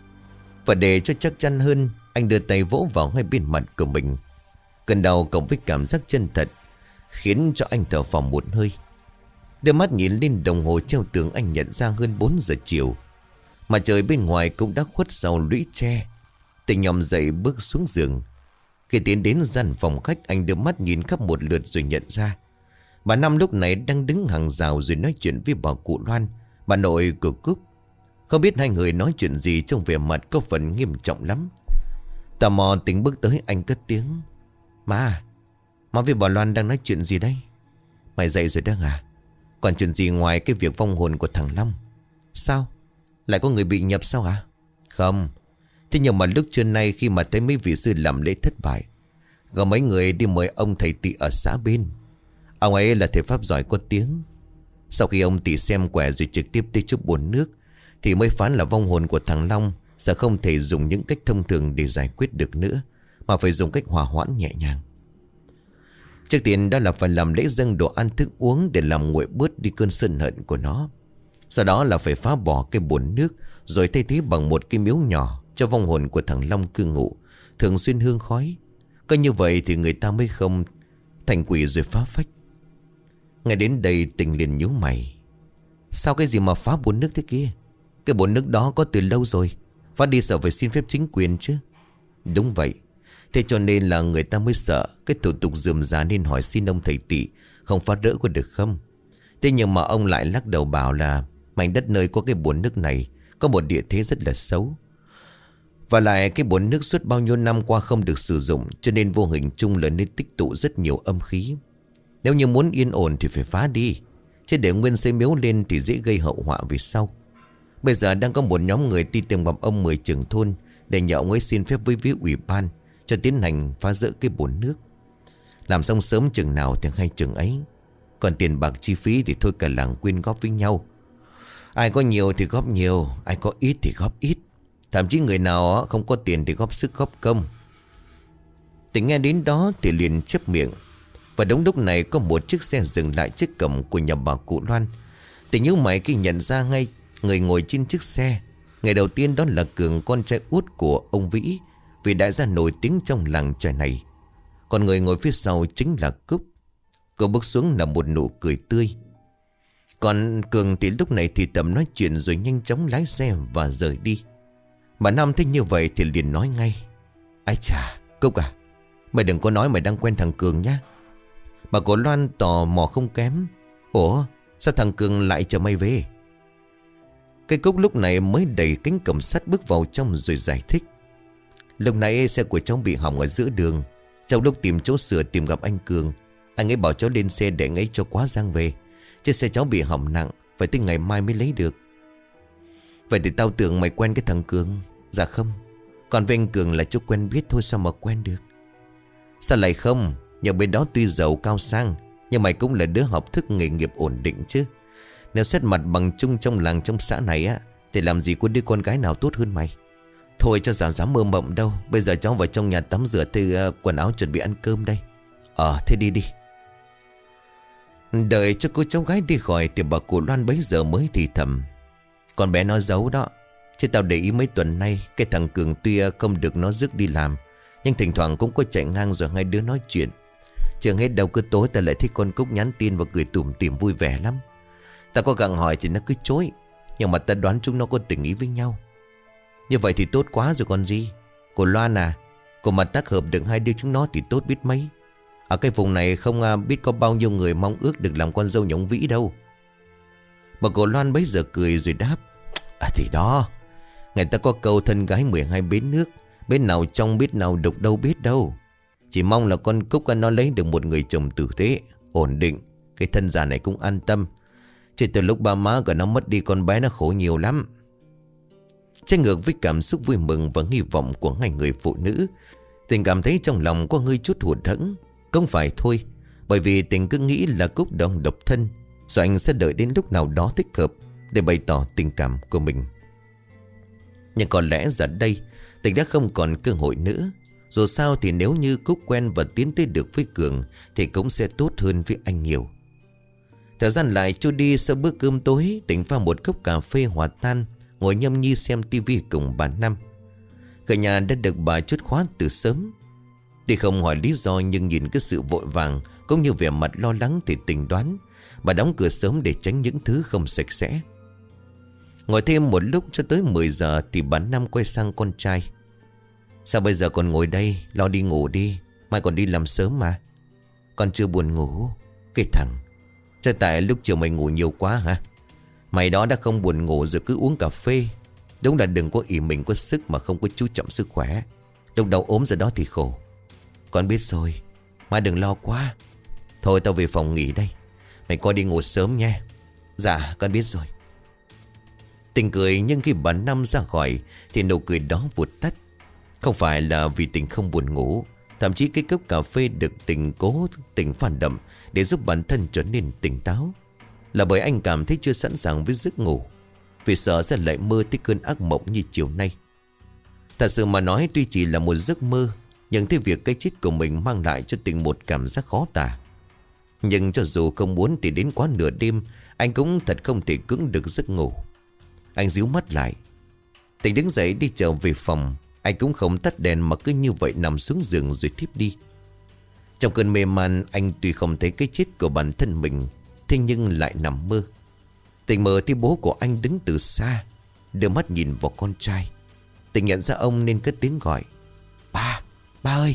Và để cho chắc chắn hơn, anh đưa tay vỗ vào ngay bên mặt của mình. Cơn đau cộng với cảm giác chân thật khiến cho anh thở phào một hơi. Đưa mắt nhìn lên đồng hồ treo tường, anh nhận ra hơn bốn giờ chiều. Mà trời bên ngoài cũng đã khuất sau lũy tre. Tình nhòm dậy bước xuống giường. Khi tiến đến gian phòng khách, anh đưa mắt nhìn khắp một lượt rồi nhận ra bà Năm lúc này đang đứng hàng rào rồi nói chuyện với bà cụ Loan, bà nội của Cúc. Không biết hai người nói chuyện gì, trong vẻ mặt có phần nghiêm trọng lắm. Tò mò Tình bước tới, anh cất tiếng. Má, má với bà Loan đang nói chuyện gì đây? Mày dậy rồi đó à? Còn chuyện gì ngoài cái việc vong hồn của thằng Long? Sao? Lại có người bị nhập sao hả? Không. Thế nhưng mà lúc trưa nay khi mà thấy mấy vị sư làm lễ thất bại, có mấy người đi mời ông thầy Tị ở xã bên. Ông ấy là thầy pháp giỏi có tiếng. Sau khi ông Tị xem quẻ rồi trực tiếp tới chút bồn nước, thì mới phán là vong hồn của thằng Long sẽ không thể dùng những cách thông thường để giải quyết được nữa, mà phải dùng cách hòa hoãn nhẹ nhàng. Trước tiên đó là phải làm lễ dâng đồ ăn thức uống để làm nguội bớt đi cơn sân hận của nó. Sau đó là phải phá bỏ cái bồn nước, rồi thay thế bằng một cái miếu nhỏ cho vong hồn của thằng Long cư ngụ, thường xuyên hương khói. Có như vậy thì người ta mới không thành quỷ rồi phá phách. Ngay đến đây Tình liền nhíu mày. Sao cái gì mà phá bồn nước thế kia? Cái bồn nước đó có từ lâu rồi, phá đi sợ phải xin phép chính quyền chứ. Đúng vậy. Thế cho nên là người ta mới sợ cái thủ tục rườm rà, nên hỏi xin ông thầy Tị không phá rỡ có được không. Thế nhưng mà ông lại lắc đầu bảo là mảnh đất nơi có cái bồn nước này có một địa thế rất là xấu. Và lại cái bồn nước suốt bao nhiêu năm qua không được sử dụng, cho nên vô hình chung là nơi tích tụ rất nhiều âm khí. Nếu như muốn yên ổn thì phải phá đi, chứ để nguyên xây miếu lên thì dễ gây hậu họa về sau. Bây giờ đang có một nhóm người đi tìm gặp ông Mười trưởng thôn để nhờ ông ấy xin phép với phía ủy ban cho tiến hành phá rỡ cái bồn nước. Làm xong sớm chừng nào thì hay chừng ấy. Còn tiền bạc chi phí thì thôi cả làng quyên góp với nhau. Ai có nhiều thì góp nhiều, ai có ít thì góp ít. Thậm chí người nào không có tiền thì góp sức góp công. Tình nghe đến đó thì liền chép miệng. Và đúng lúc này có một chiếc xe dừng lại trước cổng của nhà bà cụ Loan. Tình nhíu mày khi nhận ra ngay người ngồi trên chiếc xe. Ngày đầu tiên đó là Cường, con trai út của ông Vĩ, vì đại gia nổi tiếng trong làng trài này. Còn người ngồi phía sau chính là Cúc. Cô bước xuống là một nụ cười tươi. Còn Cường thì lúc này thì tầm nói chuyện rồi nhanh chóng lái xe và rời đi. Bà Năm thấy như vậy thì liền nói ngay. Ai chà, Cúc à, mày đừng có nói mày đang quen thằng Cường nhá. Bà cô Loan tò mò không kém. Ủa, sao thằng Cường lại chờ mày về? Cây Cúc lúc này mới đẩy cánh cổng sắt bước vào trong rồi giải thích. Lúc nãy xe của cháu bị hỏng ở giữa đường. Trong lúc tìm chỗ sửa tìm gặp anh Cường, anh ấy bảo cháu lên xe để anh ấy cho Quá Giang về. Chiếc xe cháu bị hỏng nặng, phải tới ngày mai mới lấy được. Vậy thì tao tưởng mày quen cái thằng Cường. Dạ không, còn với anh Cường là chú quen biết thôi, sao mà quen được. Sao lại không? Nhà bên đó tuy giàu cao sang, nhưng mày cũng là đứa học thức nghề nghiệp ổn định chứ. Nếu xét mặt bằng chung trong làng trong xã này á, thì làm gì có đứa con gái nào tốt hơn mày. Thôi cho dám dám mơ mộng đâu. Bây giờ cháu vào trong nhà tắm rửa thì uh, quần áo chuẩn bị ăn cơm đây. Ờ thế đi đi. Đợi cho cô cháu gái đi khỏi thì bà cụ Loan bấy giờ mới thì thầm. Con bé nó giấu đó. Chứ tao để ý mấy tuần nay, cái thằng Cường tuy không được nó rước đi làm, nhưng thỉnh thoảng cũng có chạy ngang rồi hai đứa nói chuyện. Chẳng hết đâu cứ tối ta lại thấy con Cúc nhắn tin và cười tủm tỉm vui vẻ lắm. Ta có gặng hỏi thì nó cứ chối, nhưng mà ta đoán chúng nó có tình ý với nhau. Như vậy thì tốt quá rồi còn gì. Cô Loan à, cô mà tác hợp được hai đứa chúng nó thì tốt biết mấy. Ở cái vùng này không biết có bao nhiêu người mong ước được làm con dâu nhà ông Vĩ đâu. Mà cô Loan bấy giờ cười rồi đáp. À thì đó, người ta có câu thân gái mười hai bến nước, bên nào trong biết nào đục đâu biết đâu. Chỉ mong là con Cúc nó lấy được một người chồng tử tế, ổn định, cái thân già này cũng an tâm. Chứ từ lúc ba má của nó mất đi, con bé nó khổ nhiều lắm. Trái ngược với cảm xúc vui mừng và hy vọng của hai người phụ nữ, Tình cảm thấy trong lòng có hơi chút hụt hẫng. Không phải thôi, bởi vì Tình cứ nghĩ là Cúc đang độc thân, rồi anh sẽ đợi đến lúc nào đó thích hợp để bày tỏ tình cảm của mình. Nhưng có lẽ giờ đây Tình đã không còn cơ hội nữa. Dù sao thì nếu như Cúc quen và tiến tới được với Cường thì cũng sẽ tốt hơn với anh nhiều. Thời gian lại trôi đi. Sau bữa cơm tối, Tình pha một cốc cà phê hòa tan, ngồi nhâm nhi xem tivi cùng bà Năm. Cả nhà đã được bà chốt khóa từ sớm. Tuy không hỏi lý do, nhưng nhìn cái sự vội vàng cũng như vẻ mặt lo lắng thì Tình đoán bà đóng cửa sớm để tránh những thứ không sạch sẽ. Ngồi thêm một lúc cho tới mười giờ thì bà Năm quay sang con trai. Sao bây giờ còn ngồi đây? Lo đi ngủ đi, mai còn đi làm sớm mà. Con chưa buồn ngủ. Cái thằng, chắc tại lúc chiều mày ngủ nhiều quá hả? Mày đó đã không buồn ngủ rồi cứ uống cà phê. Đúng là đừng có ỷ mình có sức mà không có chú trọng sức khỏe. Lúc đầu ốm rồi đó thì khổ. Con biết rồi, mai đừng lo quá. Thôi tao về phòng nghỉ đây, mày coi đi ngủ sớm nha. Dạ con biết rồi. Tình cười, nhưng khi bà Năm ra khỏi thì nụ cười đó vụt tắt. Không phải là vì Tình không buồn ngủ. Thậm chí cái cốc cà phê được Tình cố Tình pha đậm để giúp bản thân trở nên tỉnh táo là bởi anh cảm thấy chưa sẵn sàng với giấc ngủ, vì sợ sẽ lại mơ tới cơn ác mộng như chiều nay. Thật sự mà nói, tuy chỉ là một giấc mơ, nhưng thấy việc cái chết của mình mang lại cho Tình một cảm giác khó tả. Nhưng cho dù không muốn thì đến quá nửa đêm anh cũng thật không thể cưỡng được giấc ngủ. Anh díu mắt lại. Tình đứng dậy đi trở về phòng. Anh cũng không tắt đèn mà cứ như vậy nằm xuống giường rồi thiếp đi. Trong cơn mê man, anh tuy không thấy cái chết của bản thân mình, thế nhưng lại nằm mơ. Tình mơ thấy bố của anh đứng từ xa, đưa mắt nhìn vào con trai. Tình nhận ra ông nên cất tiếng gọi. Ba, ba ơi.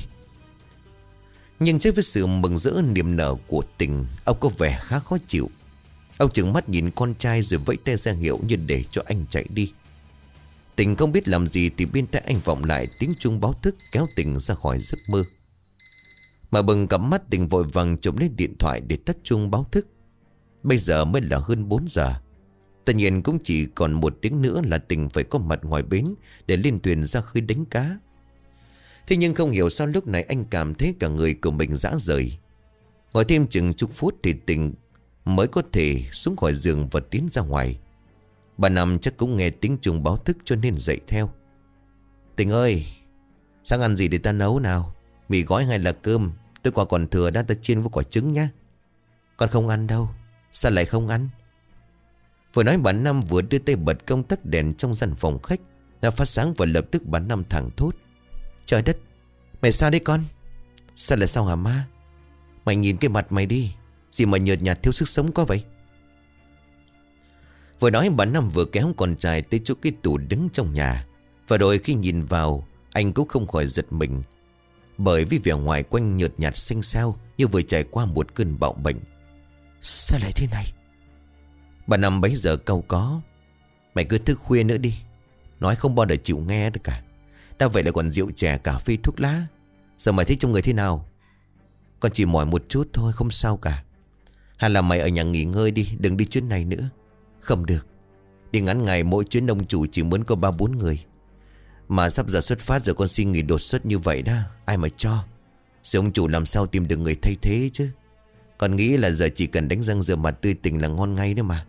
Nhưng trái với sự mừng rỡ niềm nở của Tình, ông có vẻ khá khó chịu. Ông trừng mắt nhìn con trai rồi vẫy tay ra hiệu như để cho anh chạy đi. Tình không biết làm gì thì bên tai anh vọng lại tiếng chuông báo thức kéo Tình ra khỏi giấc mơ. Mà bừng cặp mắt, Tình vội vàng chụp lấy điện thoại để tắt chuông báo thức. Bây giờ mới là hơn bốn giờ. Tất nhiên cũng chỉ còn một tiếng nữa là Tình phải có mặt ngoài bến để lên thuyền ra khơi đánh cá. Thế nhưng không hiểu sao lúc này anh cảm thấy cả người của mình rã rời. Ngồi thêm chừng chục phút thì Tình mới có thể xuống khỏi giường và tiến ra ngoài. Bà Năm chắc cũng nghe tiếng chuông báo thức cho nên dậy theo. Tình ơi, sáng ăn gì để ta nấu nào? Mì gói hay là cơm? Tôi quả còn thừa đã, ta chiên với quả trứng nhá. Con không ăn đâu. Sao lại không ăn? Vừa nói bà Năm vừa đưa tay bật công tắc đèn trong gian phòng khách. Đã phát sáng và lập tức bà Năm thẳng thốt. Trời đất, mày sao đấy con? Sao lại sao hả má? Mày nhìn cái mặt mày đi, gì mà nhợt nhạt thiếu sức sống quá vậy? Vừa nói bà Năm vừa kéo con trai tới chỗ cái tủ đứng trong nhà. Và rồi khi nhìn vào, anh cũng không khỏi giật mình, bởi vì vẻ ngoài quanh nhợt nhạt xanh xao như vừa trải qua một cơn bạo bệnh. Sao lại thế này? Bà Năm bấy giờ cau có. Mày cứ thức khuya nữa đi. Nói không bao giờ chịu nghe được cả. Đã vậy là còn rượu chè cà phê thuốc lá. Giờ mày thích trong người thế nào? Con chỉ mỏi một chút thôi, không sao cả. Hay là mày ở nhà nghỉ ngơi đi, đừng đi chuyến này nữa. Không được. Đi ngắn ngày mỗi chuyến ông chủ chỉ muốn có ba bốn người. Mà sắp giờ xuất phát rồi con xin nghỉ đột xuất như vậy đó. Ai mà cho. Rồi ông chủ làm sao tìm được người thay thế chứ. Con nghĩ là giờ chỉ cần đánh răng rửa mặt tươi tỉnh là ngon ngay nữa mà.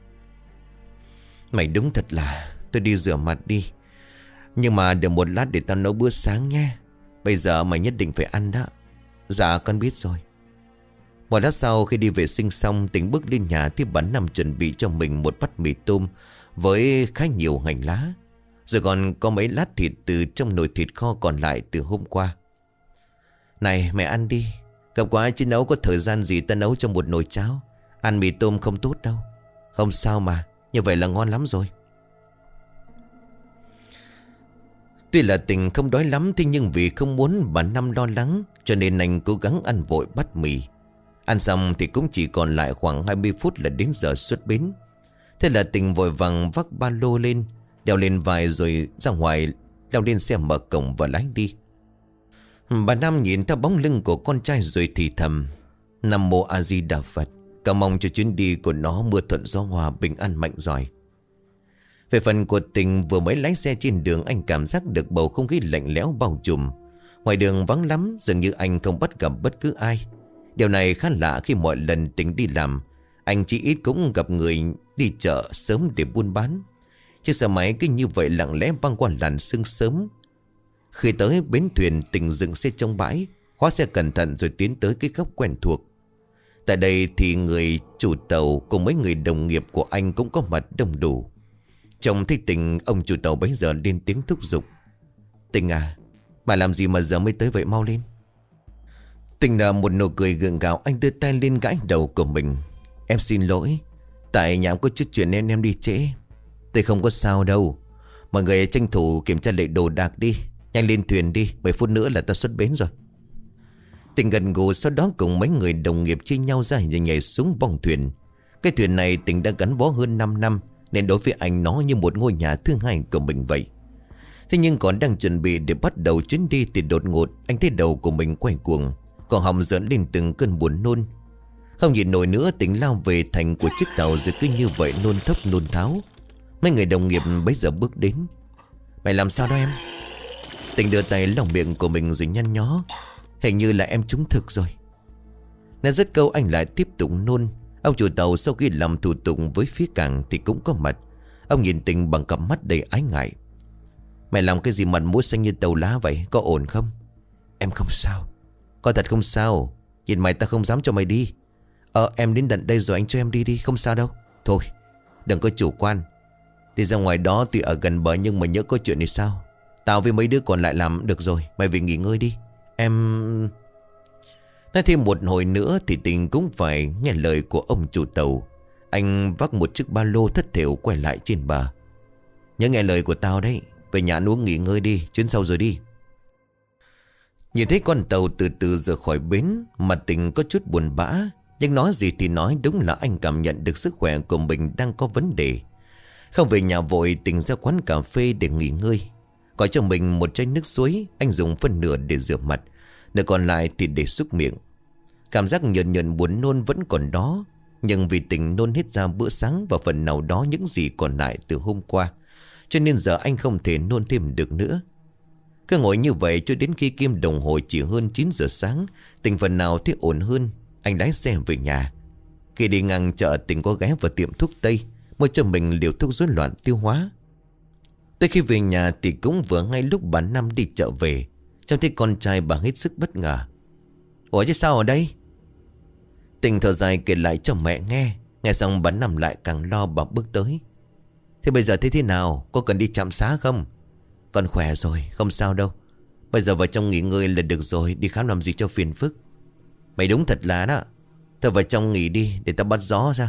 Mày đúng thật là. Tôi đi rửa mặt đi. Nhưng mà đợi một lát để tao nấu bữa sáng nha. Bây giờ mày nhất định phải ăn đó. Dạ con biết rồi. Một lát sau khi đi vệ sinh xong, Tình bước lên nhà thì bà Năm chuẩn bị cho mình một bát mì tôm với khá nhiều hành lá. Rồi còn có mấy lát thịt từ trong nồi thịt kho còn lại từ hôm qua. Này mẹ ăn đi. Gặp quá chứ nấu có thời gian gì ta nấu trong một nồi cháo. Ăn mì tôm không tốt đâu. Không sao mà, như vậy là ngon lắm rồi. Tuy là Tình không đói lắm, thế nhưng vì không muốn bà Năm lo lắng, cho nên anh cố gắng ăn vội bát mì. Ăn xong thì cũng chỉ còn lại khoảng hai mươi phút là đến giờ xuất bến. Thế là Tình vội vàng vác ba lô lên, đeo lên vai rồi ra ngoài, leo lên xe mở cổng và lái đi. Bà Năm nhìn theo bóng lưng của con trai rồi thì thầm: Nam Mô A Di Đà Phật. Cầu mong cho chuyến đi của nó mưa thuận gió hòa, bình an mạnh giỏi. Về phần của Tình, vừa mới lái xe trên đường, anh cảm giác được bầu không khí lạnh lẽo bao trùm. Ngoài đường vắng lắm, dường như anh không bắt gặp bất cứ ai. Điều này khá lạ khi mọi lần Tình đi làm, anh chỉ ít cũng gặp người đi chợ sớm để buôn bán. Chiếc xe máy cứ như vậy lặng lẽ băng qua làn sương sớm. Khi tới bến thuyền, Tình dừng xe trong bãi, khóa xe cẩn thận rồi tiến tới cái góc quen thuộc. Tại đây thì người chủ tàu cùng mấy người đồng nghiệp của anh cũng có mặt đông đủ. Trông thấy Tình, ông chủ tàu bấy giờ lên tiếng thúc giục: Tình à, bà làm gì mà giờ mới tới vậy, mau lên. Tình nở một nụ cười gượng gạo, anh đưa tay lên gãi đầu của mình. Em xin lỗi, tại nhà có chút chuyện nên em đi trễ. Tôi không có sao đâu. Mọi người tranh thủ kiểm tra lại đồ đạc đi. Nhanh lên thuyền đi, mười phút nữa là ta xuất bến rồi. Tình gần gù, sau đó cùng mấy người đồng nghiệp chia nhau ra nhảy, nhảy xuống bong thuyền. Cái thuyền này Tình đã gắn bó hơn năm năm, nên đối với anh nó như một ngôi nhà thứ hai của mình vậy. Thế nhưng còn đang chuẩn bị để bắt đầu chuyến đi thì đột ngột anh thấy đầu của mình quay cuồng, còn họng dẫn lên từng cơn buồn nôn. Không nhìn nổi nữa, Tình lao về thành của chiếc tàu rồi cứ như vậy nôn thốc nôn tháo. Mấy người đồng nghiệp bấy giờ bước đến: Mày làm sao đó em? Tình đưa tay lòng miệng của mình rồi nhăn nhó: Hình như là em trúng thực rồi. Nói dứt câu anh lại tiếp tục nôn. Ông chủ tàu sau khi làm thủ tục với phía cảng thì cũng có mặt. Ông nhìn Tình bằng cặp mắt đầy ái ngại: Mày làm cái gì mặt mũi xanh như tàu lá vậy, có ổn không? Em không sao. Có thật không sao. Nhìn mày ta không dám cho mày đi. Ờ em đến tận đây rồi, anh cho em đi đi, không sao đâu. Thôi đừng có chủ quan. Đi ra ngoài đó tuy ở gần bờ nhưng mà nhớ có chuyện thì sao. Tao với mấy đứa còn lại làm được rồi. Mày về nghỉ ngơi đi. Em... Nói thêm một hồi nữa thì Tình cũng phải nghe lời của ông chủ tàu. Anh vác một chiếc ba lô thất thểu quay lại trên bờ: Nhớ nghe lời của tao đấy. Về nhà ăn uống nghỉ ngơi đi, chuyến sau rồi đi. Nhìn thấy con tàu từ từ rời khỏi bến, mặt Tình có chút buồn bã. Nhưng nói gì thì nói, đúng là anh cảm nhận được sức khỏe của mình đang có vấn đề. Không về nhà vội, Tình ra quán cà phê để nghỉ ngơi. Gọi cho mình một chai nước suối. Anh dùng phân nửa để rửa mặt, nửa còn lại thì để súc miệng. Cảm giác nhợn nhợn buồn nôn vẫn còn đó, nhưng vì Tình nôn hết ra bữa sáng và phần nào đó những gì còn lại từ hôm qua, cho nên giờ anh không thể nôn thêm được nữa. Cứ ngồi như vậy cho đến khi kim đồng hồ chỉ hơn chín giờ sáng, Tình phần nào thấy ổn hơn. Anh lái xe về nhà. Khi đi ngang chợ, Tình có ghé vào tiệm thuốc Tây mua cho mình liều thuốc rối loạn tiêu hóa. Tới khi về nhà thì cũng vừa ngay lúc bà Năm đi chợ về. Trông thấy con trai bà hết sức bất ngờ: Ủa chứ sao ở đây? Tình thở dài kể lại cho mẹ nghe. Nghe xong bà Năm lại càng lo, bà bước tới: Thế bây giờ thế thế nào? Có cần đi trạm xá không? Con khỏe rồi, không sao đâu. Bây giờ vào trong nghỉ ngơi là được rồi. Đi khám làm gì cho phiền phức. Mày đúng thật là đó. Thôi vào trong nghỉ đi để tao bắt gió ra.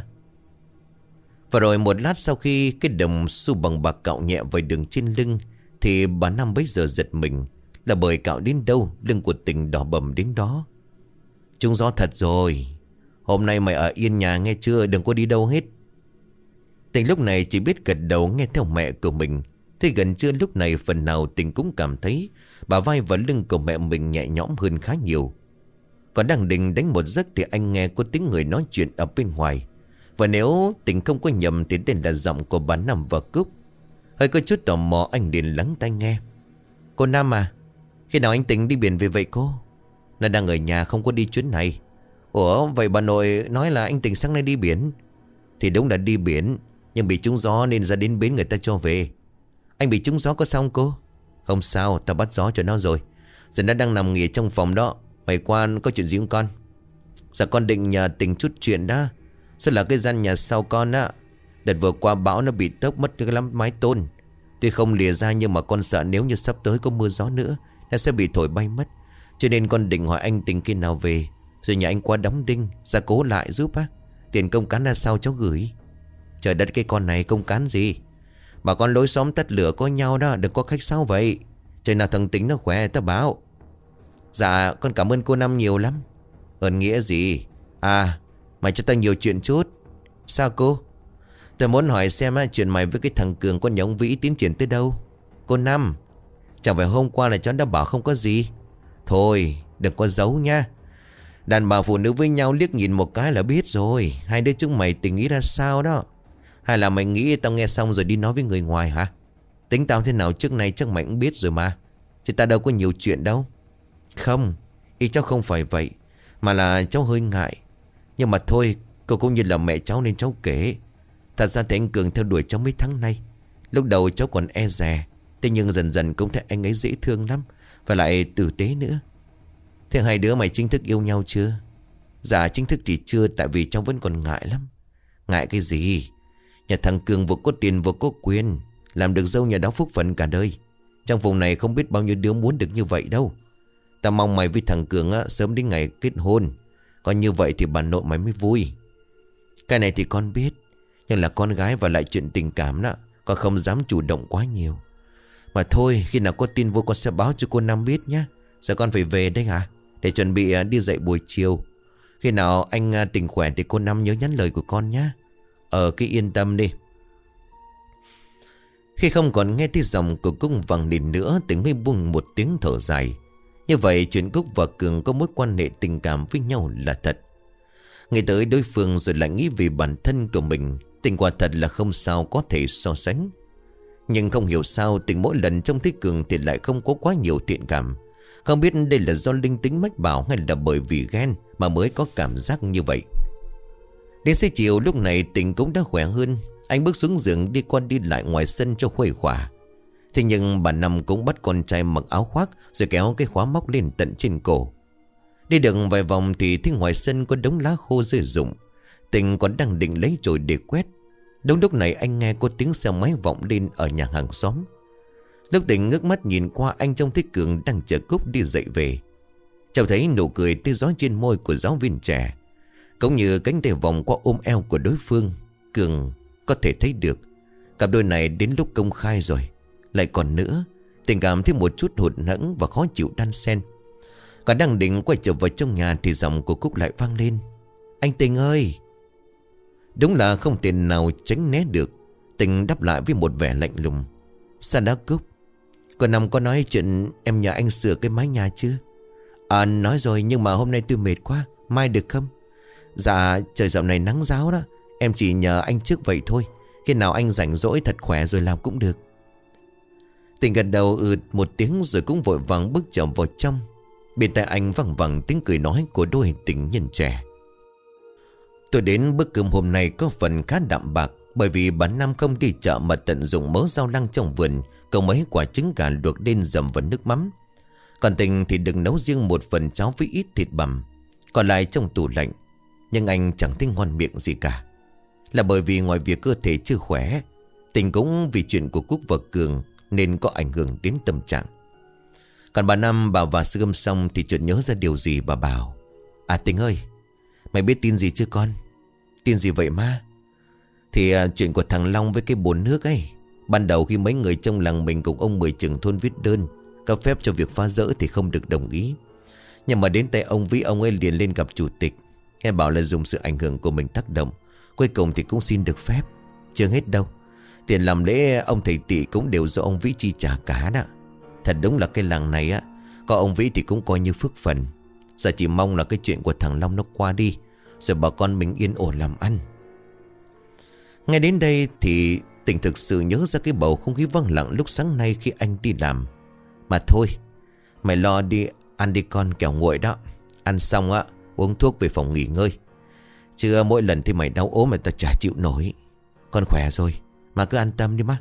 Và rồi một lát sau khi cái đồng xu bằng bạc cạo nhẹ vào đường trên lưng, thì bà Năm bấy giờ giật mình. Là bởi cạo đến đâu lưng của Tình đỏ bầm đến đó. Trúng gió thật rồi. Hôm nay mày ở yên nhà nghe chưa, đừng có đi đâu hết. Tình lúc này chỉ biết gật đầu nghe theo mẹ của mình. Thế gần trưa lúc này phần nào Tình cũng cảm thấy bả vai và lưng của mẹ mình nhẹ nhõm hơn khá nhiều. Còn đang định đánh một giấc thì anh nghe có tiếng người nói chuyện ở bên ngoài. Và nếu Tình không có nhầm thì đây là giọng của bà Năm và Cúc. Hơi có chút tò mò anh liền lắng tai nghe. Cô Năm à, khi nào anh Tình đi biển về vậy cô? Nó đang ở nhà không có đi chuyến này. Ủa vậy bà nội nói là anh Tình sáng nay đi biển. Thì đúng là đi biển, nhưng bị trúng gió nên ra đến bến người ta cho về. Anh bị trúng gió có sao không cô? Không sao, tao bắt gió cho nó rồi. Giờ nó đang nằm nghỉ trong phòng đó. Mày qua có chuyện gì không con? Dạ con định nhờ Tình chút chuyện đó. Sao là cái gian nhà sau con á, đợt vừa qua bão nó bị tốc mất cái lắm mái tôn. Tuy không lìa ra nhưng mà con sợ nếu như sắp tới có mưa gió nữa nó sẽ bị thổi bay mất. Cho nên con định hỏi anh Tình khi nào về, rồi nhà anh qua đóng đinh gia cố lại giúp á. Tiền công cán là sao cháu gửi? Trời đất, cái con này công cán gì? Bà con lối xóm tắt lửa có nhau đó, đừng có khách sáo vậy. Trời nào thằng Tính nó khỏe ta báo. Dạ con cảm ơn cô Năm nhiều lắm. Ơn nghĩa gì? À mày cho tao nhiều chuyện chút. Sao cô? Tôi muốn hỏi xem á, chuyện mày với cái thằng Cường con nhà ông Vĩ tiến triển tới đâu? Cô Năm, chẳng phải hôm qua là cháu đã bảo không có gì. Thôi đừng có giấu nha. Đàn bà phụ nữ với nhau liếc nhìn một cái là biết rồi. Hai đứa chúng mày tình nghĩ ra sao đó? Hay là mày nghĩ tao nghe xong rồi đi nói với người ngoài hả? Tính tao thế nào trước này chắc mày cũng biết rồi mà. Chứ ta đâu có nhiều chuyện đâu. Không, ý cháu không phải vậy, mà là cháu hơi ngại. Nhưng mà thôi, cô cũng như là mẹ cháu nên cháu kể. Thật ra thì anh Cường theo đuổi cháu mấy tháng nay. Lúc đầu cháu còn e dè, thế nhưng dần dần cũng thấy anh ấy dễ thương lắm, và lại tử tế nữa. Thế hai đứa mày chính thức yêu nhau chưa? Dạ chính thức thì chưa, tại vì cháu vẫn còn ngại lắm. Ngại cái gì? Nhà thằng Cường vừa có tiền vừa có quyền, làm được dâu nhà đó phúc phận cả đời. Trong vùng này không biết bao nhiêu đứa muốn được như vậy đâu. Ta mong mày với thằng Cường á, sớm đến ngày kết hôn. Còn như vậy thì bà nội mày mới vui. Cái này thì con biết, nhưng là con gái và lại chuyện tình cảm đó, con không dám chủ động quá nhiều. Mà thôi, khi nào có tin vui con sẽ báo cho cô Năm biết nhé. Giờ con phải về đây hả? Để chuẩn bị đi dậy buổi chiều. Khi nào anh Tình khỏe thì cô Năm nhớ nhắn lời của con nhé. Ờ cứ yên tâm đi. Khi không còn nghe tiếng giọng của Cúc vang lên nữa, Tình mới buông một tiếng thở dài. Như vậy chuyện Cúc và Cường có mối quan hệ tình cảm với nhau là thật. Nghĩ tới đối phương rồi lại nghĩ về bản thân của mình, Tình quả thật là không sao có thể so sánh. Nhưng không hiểu sao Tình mỗi lần trông thấy Cường thì lại không có quá nhiều thiện cảm. Không biết đây là do linh tính mách bảo hay là bởi vì ghen mà mới có cảm giác như vậy. Đến xế chiều lúc này Tình cũng đã khỏe hơn. Anh bước xuống giường đi qua đi lại ngoài sân cho khuây khỏa. Thế nhưng bà Năm cũng bắt con trai mặc áo khoác rồi kéo cái khóa móc lên tận trên cổ. Đi được vài vòng thì thấy ngoài sân có đống lá khô rơi rụng. Tình còn đang định lấy chổi để quét. Đúng lúc này anh nghe có tiếng xe máy vọng lên ở nhà hàng xóm. Lúc Tình ngước mắt nhìn qua, anh trông thấy Cường đang chở Cúc đi dậy về. Cháu thấy nụ cười tươi rói trên môi của giáo viên trẻ, cũng như cánh tay vòng qua ôm eo của đối phương. Cường có thể thấy được cặp đôi này đến lúc công khai rồi. Lại còn nữa, tình cảm thêm một chút hụt hẫng và khó chịu đan xen. Còn đang định quay trở vào trong nhà thì giọng của Cúc lại vang lên: Anh Tình ơi! Đúng là không thể nào tránh né được. Tình đáp lại với một vẻ lạnh lùng: Sao đó Cúc? Cô Năm có nói chuyện em nhờ anh sửa cái mái nhà chưa? À nói rồi, nhưng mà hôm nay tôi mệt quá, mai được không? Dạ trời dạo này nắng ráo đó, em chỉ nhờ anh trước vậy thôi. Khi nào anh rảnh rỗi thật khỏe rồi làm cũng được. Tình gật đầu ừ một tiếng rồi cũng vội vàng bước trở vào trong. Bên tai anh vẳng vẳng tiếng cười nói của đôi tình nhân trẻ. Tôi đến bữa cơm hôm nay có phần khá đạm bạc, bởi vì bà Năm không đi chợ mà tận dụng mớ rau lăng trong vườn, cộng mấy quả trứng gà luộc lên dầm vào nước mắm. Còn Tình thì đừng nấu riêng một phần cháo với ít thịt bằm, còn lại trong tủ lạnh. Nhưng anh chẳng thấy ngon miệng gì cả. Là bởi vì ngoài việc cơ thể chưa khỏe, Tình cũng vì chuyện của Cúc và Cường nên có ảnh hưởng đến tâm trạng. Còn bà Năm bảo và sư cơm xong thì chợt nhớ ra điều gì, bà bảo: À Tình ơi, mày biết tin gì chưa con? Tin gì vậy ma? Thì à, chuyện của thằng Long với cái bồn nước ấy. Ban đầu khi mấy người trong làng mình cùng ông Mười trưởng thôn viết đơn cấp phép cho việc phá rỡ thì không được đồng ý. Nhưng mà đến tay ông Vĩ, ông ấy liền lên gặp chủ tịch, nghe bảo là dùng sự ảnh hưởng của mình tác động. Cuối cùng thì cũng xin được phép. Chưa hết đâu. Tiền làm lễ ông thầy Tị cũng đều do ông Vĩ chi trả cả đó. Thật đúng là cái làng này á, có ông Vĩ thì cũng coi như phước phần. Giờ chỉ mong là cái chuyện của thằng Long nó qua đi, rồi bà con mình yên ổn làm ăn. Ngay đến đây thì Tình thực sự nhớ ra cái bầu không khí vắng lặng lúc sáng nay khi anh đi làm. Mà thôi, mày lo đi ăn đi con, kẻo nguội đó. Ăn xong á, uống thuốc về phòng nghỉ ngơi. Chứ mỗi lần thì mày đau ốm mà tao chả chịu nổi. Con khỏe rồi, mà cứ an tâm đi má.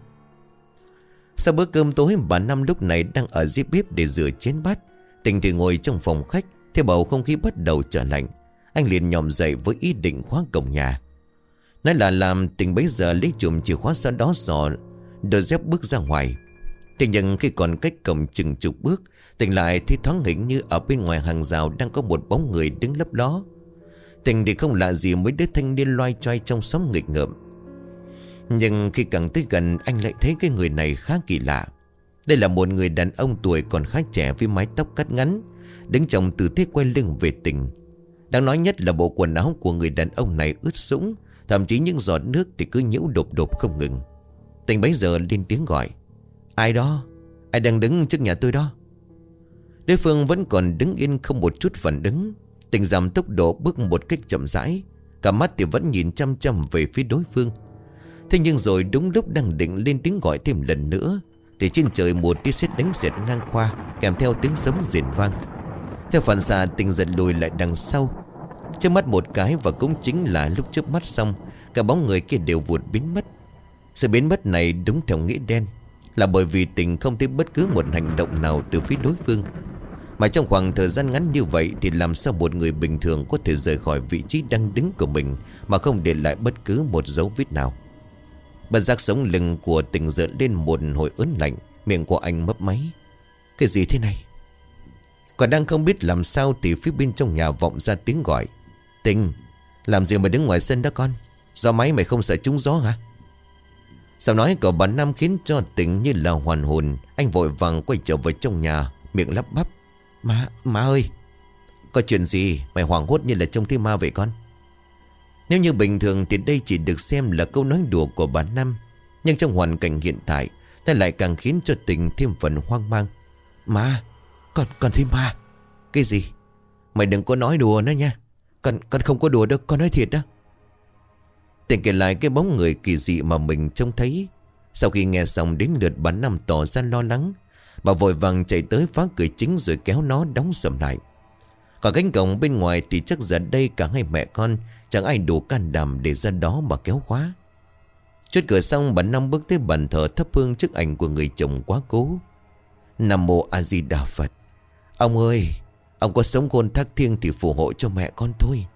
Sau bữa cơm tối, bà Năm lúc này đang ở dưới bếp để rửa chén bát. Tình thì ngồi trong phòng khách. Thế bầu không khí bắt đầu trở lạnh. Anh liền nhòm dậy với ý định khóa cổng nhà. Nói là làm, Tình bấy giờ lấy chùm chìa khóa sau đó dò đôi dép bước ra ngoài. Thế nhưng khi còn cách cổng chừng chục bước, Tình lại thấy thoáng hình như ở bên ngoài hàng rào đang có một bóng người đứng lấp ló. Tình thì không lạ gì mấy đứa thanh niên loay choay trong xóm nghịch ngợm. Nhưng khi càng tới gần, anh lại thấy cái người này khá kỳ lạ. Đây là một người đàn ông tuổi còn khá trẻ với mái tóc cắt ngắn, đứng trong tư thế quay lưng về Tình. Đáng nói nhất là bộ quần áo của người đàn ông này ướt sũng, thậm chí những giọt nước thì cứ nhiễu đột đột không ngừng. Tình bấy giờ lên tiếng gọi. Ai đó? Ai đang đứng trước nhà tôi đó? Đối phương vẫn còn đứng yên không một chút phản ứng. Tình giảm tốc độ bước một cách chậm rãi, cả mắt thì vẫn nhìn chăm chăm về phía đối phương. Thế nhưng rồi đúng lúc đang định lên tiếng gọi thêm lần nữa, thì trên trời một tia sét đánh xẹt ngang qua, kèm theo tiếng sấm rền vang. Theo phản xạ, Tình giật lùi lại đằng sau. Trước mắt một cái, và cũng chính là lúc chớp mắt xong, cả bóng người kia đều vụt biến mất. Sự biến mất này đúng theo nghĩa đen, là bởi vì Tình không thấy bất cứ một hành động nào từ phía đối phương. Mà trong khoảng thời gian ngắn như vậy thì làm sao một người bình thường có thể rời khỏi vị trí đang đứng của mình mà không để lại bất cứ một dấu vết nào. Bất giác sống lưng của Tình rợn lên một hồi ớn lạnh, miệng của anh mấp máy. Cái gì thế này? Còn đang không biết làm sao thì phía bên trong nhà vọng ra tiếng gọi. Tình, làm gì mà đứng ngoài sân đó con? Gió máy mày không sợ trúng gió hả? Sao nói của bà Năm khiến cho Tình như là hoàn hồn. Anh vội vàng quay trở vào trong nhà, miệng lắp bắp. Má, má ơi, có chuyện gì mày hoảng hốt như là trông thấy ma vậy con? Nếu như bình thường thì đây chỉ được xem là câu nói đùa của bà Năm, nhưng trong hoàn cảnh hiện tại, nó lại càng khiến cho Tình thêm phần hoang mang. Má, con, con thấy ma. Cái gì? Mày đừng có nói đùa nữa nha. Con, con không có đùa đâu, con nói thiệt đó. Tình kể lại cái bóng người kỳ dị mà mình trông thấy. Sau khi nghe xong đến lượt bà Năm tỏ ra lo lắng, bà vội vàng chạy tới phá cửa chính rồi kéo nó đóng sầm lại. Còn cánh cổng bên ngoài thì chắc giờ đây cả hai mẹ con chẳng ai đủ can đảm để ra đó mà kéo khóa. Chốt cửa xong, bà Năm bước tới bàn thờ thắp hương trước ảnh của người chồng quá cố. Nam Mô A Di Đà Phật. Ông ơi, ông có sống khôn thác thiêng thì phù hộ cho mẹ con thôi.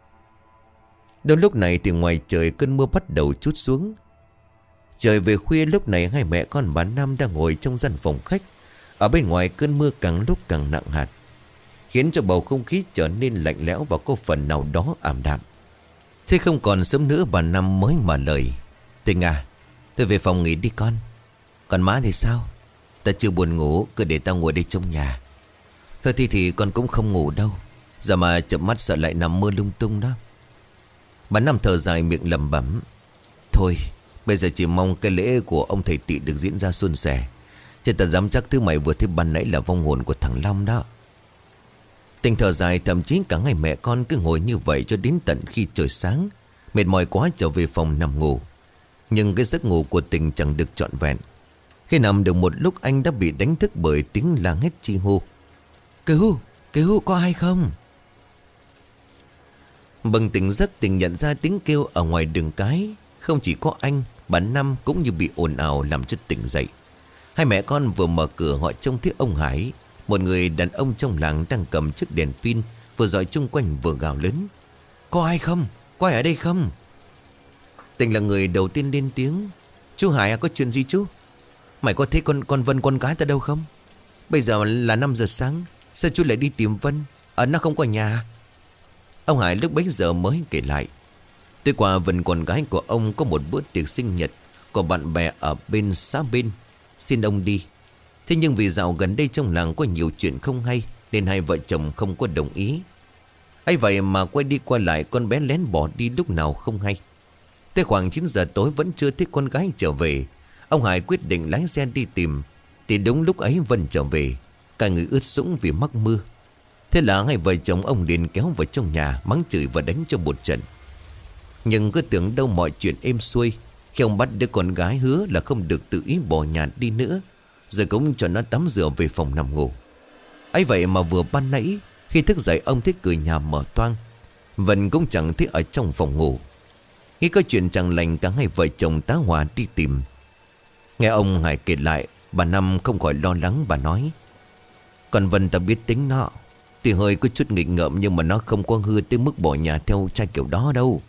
Đâu lúc này thì ngoài trời cơn mưa bắt đầu trút xuống. Trời về khuya, lúc này hai mẹ con bà Năm đang ngồi trong gian phòng khách. Ở bên ngoài cơn mưa càng lúc càng nặng hạt, khiến cho bầu không khí trở nên lạnh lẽo và có phần nào đó ảm đạm. Thế không còn sớm nữa, bà Năm mới mở lời. Tình à, tôi về phòng nghỉ đi con. Còn má thì sao? Ta chưa buồn ngủ, cứ để tao ngồi đây trong nhà. Thôi thì thì con cũng không ngủ đâu. Giờ mà chợp mắt sợ lại nằm mơ lung tung đó. Bà Năm thở dài miệng lẩm bẩm. Thôi, bây giờ chỉ mong cái lễ của ông thầy Tị được diễn ra suôn sẻ. Chứ ta dám chắc thứ mày vừa thấy ban nãy là vong hồn của thằng Long đó. Tình thở dài, thậm chí cả ngày mẹ con cứ ngồi như vậy cho đến tận khi trời sáng. Mệt mỏi quá trở về phòng nằm ngủ. Nhưng cái giấc ngủ của Tình chẳng được trọn vẹn. Khi nằm được một lúc, anh đã bị đánh thức bởi tiếng la hét chi hô. Cứu, cứu, có ai không? Bừng tỉnh giấc, Tình nhận ra tiếng kêu ở ngoài đường cái. Không chỉ có anh, bà Năm cũng như bị ồn ào làm cho tỉnh dậy. Hai mẹ con vừa mở cửa, họ trông thấy ông Hải, một người đàn ông trong làng đang cầm chiếc đèn pin, vừa dọi chung quanh vừa gào lớn. Có ai không? Có ai ở đây không? Tình là người đầu tiên lên tiếng. Chú Hải à, có chuyện gì chú? Mày có thấy con con Vân con gái ta đâu không? Bây giờ là năm giờ sáng, sao chú lại đi tìm Vân? Ở nó không có nhà. Ông Hải lúc bấy giờ mới kể lại. Tối qua Vân con gái của ông có một bữa tiệc sinh nhật của bạn bè ở bên xã bên, xin ông đi. Thế nhưng vì dạo gần đây trong làng có nhiều chuyện không hay, nên hai vợ chồng không có đồng ý. ấy vậy mà quay đi quay lại, con bé lén bỏ đi lúc nào không hay. Tới khoảng chín giờ tối vẫn chưa thấy con gái trở về. Ông Hải quyết định lái xe đi tìm. Thì đúng lúc ấy Vân trở về. Cả người ướt sũng vì mắc mưa. Thế là hai vợ chồng ông liền kéo vào trong nhà, mắng chửi và đánh cho một trận. Nhưng cứ tưởng đâu mọi chuyện êm xuôi khi ông bắt đứa con gái hứa là không được tự ý bỏ nhà đi nữa, rồi cũng cho nó tắm rửa về phòng nằm ngủ. Ấy vậy mà vừa ban nãy khi thức dậy ông thấy cửa nhà mở toang, Vân cũng chẳng thấy ở trong phòng ngủ. Khi có chuyện chẳng lành, cả hai vợ chồng tá hỏa đi tìm. Nghe ông Hải kể lại, bà Năm không khỏi lo lắng. Bà nói: "Còn Vân ta biết tính nó, tuy hơi có chút nghịch ngợm nhưng mà nó không có hư tới mức bỏ nhà theo trai kiểu đó đâu."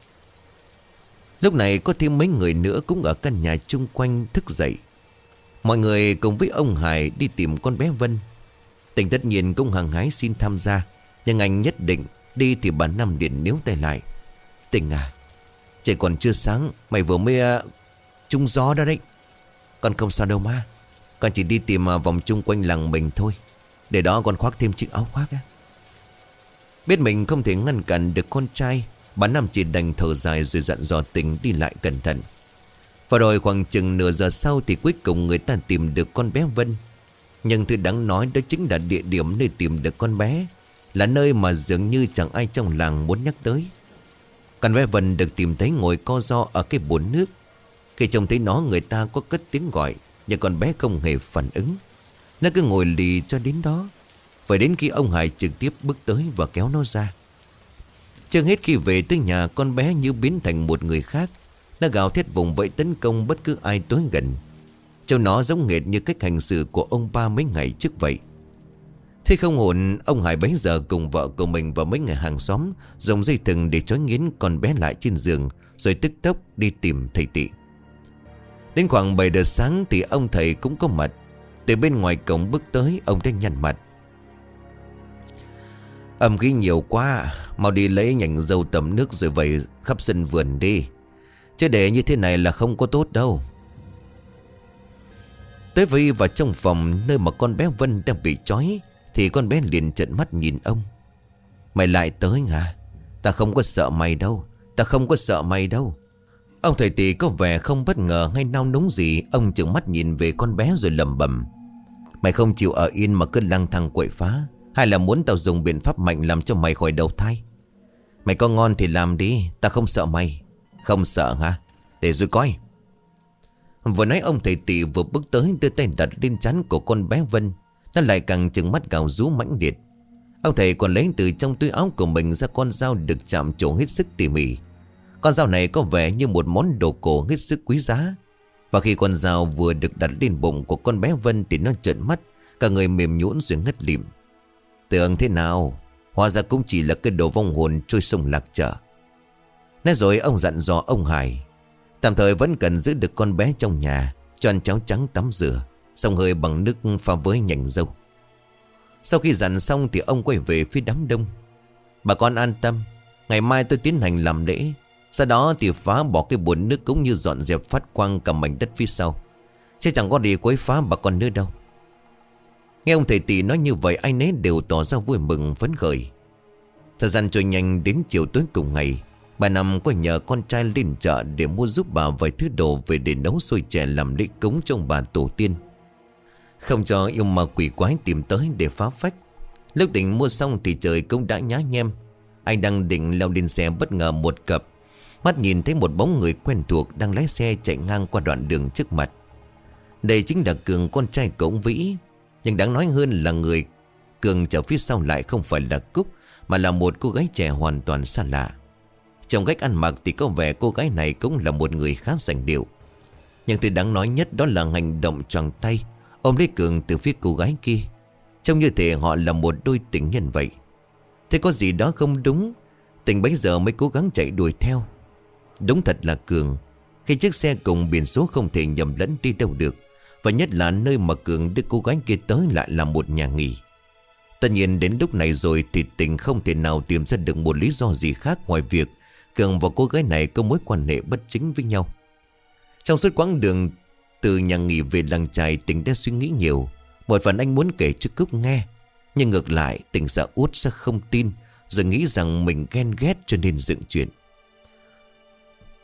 Lúc này có thêm mấy người nữa cũng ở căn nhà chung quanh thức dậy. Mọi người cùng với ông Hải đi tìm con bé Vân. Tình tất nhiên cũng hăng hái xin tham gia, nhưng anh nhất định đi thì bà Năm liền níu tay lại. "Tình à, trời còn chưa sáng, mày vừa mới uh, trúng gió đó đấy. Con không sao đâu ma. Con chỉ đi tìm uh, vòng chung quanh làng mình thôi. Để đó con khoác thêm chiếc áo khoác á." Biết mình không thể ngăn cản được con trai, bà Năm chỉ đành thở dài rồi dặn dò Tình đi lại cẩn thận. Và rồi khoảng chừng nửa giờ sau thì cuối cùng người ta tìm được con bé Vân. Nhưng thứ đáng nói đó chính là địa điểm nơi tìm được con bé, là nơi mà dường như chẳng ai trong làng muốn nhắc tới. Con bé Vân được tìm thấy ngồi co ro ở cái bồn nước. Khi trông thấy nó, người ta có cất tiếng gọi, nhưng con bé không hề phản ứng. Nó cứ ngồi lì cho đến đó. Phải đến khi ông Hải trực tiếp bước tới và kéo nó ra. Chưa hết khi về tới nhà, con bé như biến thành một người khác. Nó gào thét vùng vẫy tấn công bất cứ ai tới gần. Trông nó giống nghệt như cách hành xử của ông ba mấy ngày trước vậy. Thế không ổn, ông Hải bấy giờ cùng vợ của mình và mấy người hàng xóm dùng dây thừng để trói nghiến con bé lại trên giường, rồi tức tốc đi tìm thầy Tị. Đến khoảng bảy giờ sáng thì ông thầy cũng có mặt. Từ bên ngoài cổng bước tới, ông đã nhăn mặt. "Âm khí nhiều quá, mau đi lấy nhành dâu tẩm nước rồi vẩy khắp sân vườn đi. Chứ để như thế này là không có tốt đâu." Tới vây vào trong phòng nơi mà con bé Vân đang bị trói, thì con bé liền trợn mắt nhìn ông. "Mày lại tới hả? Ta không có sợ mày đâu. Ta không có sợ mày đâu." Ông thầy Tị có vẻ không bất ngờ hay nao núng gì. Ông trừng mắt nhìn về con bé rồi lẩm bẩm: "Mày không chịu ở yên mà cứ lang thang quậy phá, hay là muốn tao dùng biện pháp mạnh làm cho mày khỏi đầu thai? Mày có ngon thì làm đi, ta không sợ mày." "Không sợ hả? Để rồi coi." Vừa nói ông thầy Tị vừa bước tới, đưa tay đặt lên trán của con bé Vân. Nó lại càng trừng mắt gào rú mãnh liệt. Ông thầy còn lấy từ trong túi áo của mình ra con dao được chạm trổ hết sức tỉ mỉ. Con dao này có vẻ như một món đồ cổ hết sức quý giá. Và khi con dao vừa được đặt lên bụng của con bé Vân thì nó trợn mắt, cả người mềm nhũn rồi ngất lịm. Tưởng thế nào, hóa ra cũng chỉ là cái đồ vong hồn trôi sông lạc chợ. Nói rồi ông dặn dò ông Hải tạm thời vẫn cần giữ được con bé trong nhà, cho ăn cháo trắng tắm rửa, xong hơi bằng nước pha với nhành dâu. Sau khi dặn xong thì ông quay về phía đám đông. "Bà con an tâm, ngày mai tôi tiến hành làm lễ. Sau đó thì phá bỏ cái bồn nước cũng như dọn dẹp phát quang cả mảnh đất phía sau. Chứ chẳng có gì quấy phá bà con nữa đâu." Nghe ông thầy Tị nói như vậy, ai nấy đều tỏ ra vui mừng phấn khởi. Thời gian trôi nhanh, đến chiều tối cùng ngày, bà Năm có nhờ con trai lên chợ để mua giúp bà vài thứ đồ về để nấu xôi chè làm lễ cúng trong bà tổ tiên. Không cho yêu ma quỷ quái tìm tới để phá phách. Lúc định mua xong thì trời cũng đã nhá nhem. Anh đang định leo lên xe, bất ngờ một cặp mắt nhìn thấy một bóng người quen thuộc đang lái xe chạy ngang qua đoạn đường trước mặt. Đây chính là Cường, con trai của ông Vĩ. Nhưng đáng nói hơn là người Cường chở phía sau lại không phải là Cúc, mà là một cô gái trẻ hoàn toàn xa lạ. Trong cách ăn mặc thì có vẻ cô gái này cũng là một người khá sành điệu. Nhưng thứ đáng nói nhất đó là hành động choàng tay ôm lấy Cường từ phía cô gái kia, trông như thể họ là một đôi tình nhân vậy. Thế có gì đó không đúng, Tình bấy giờ mới cố gắng chạy đuổi theo. Đúng thật là Cường, khi chiếc xe cùng biển số không thể nhầm lẫn đi đâu được. Và nhất là nơi mà Cường đưa cô gái kia tới lại là một nhà nghỉ. Tất nhiên đến lúc này rồi thì Tình không thể nào tìm ra được một lý do gì khác ngoài việc Cường và cô gái này có mối quan hệ bất chính với nhau. Trong suốt quãng đường từ nhà nghỉ về làng chài, Tình đã suy nghĩ nhiều. Một phần anh muốn kể cho Cúc nghe, nhưng ngược lại Tình sợ Út sẽ không tin, rồi nghĩ rằng mình ghen ghét cho nên dựng chuyện.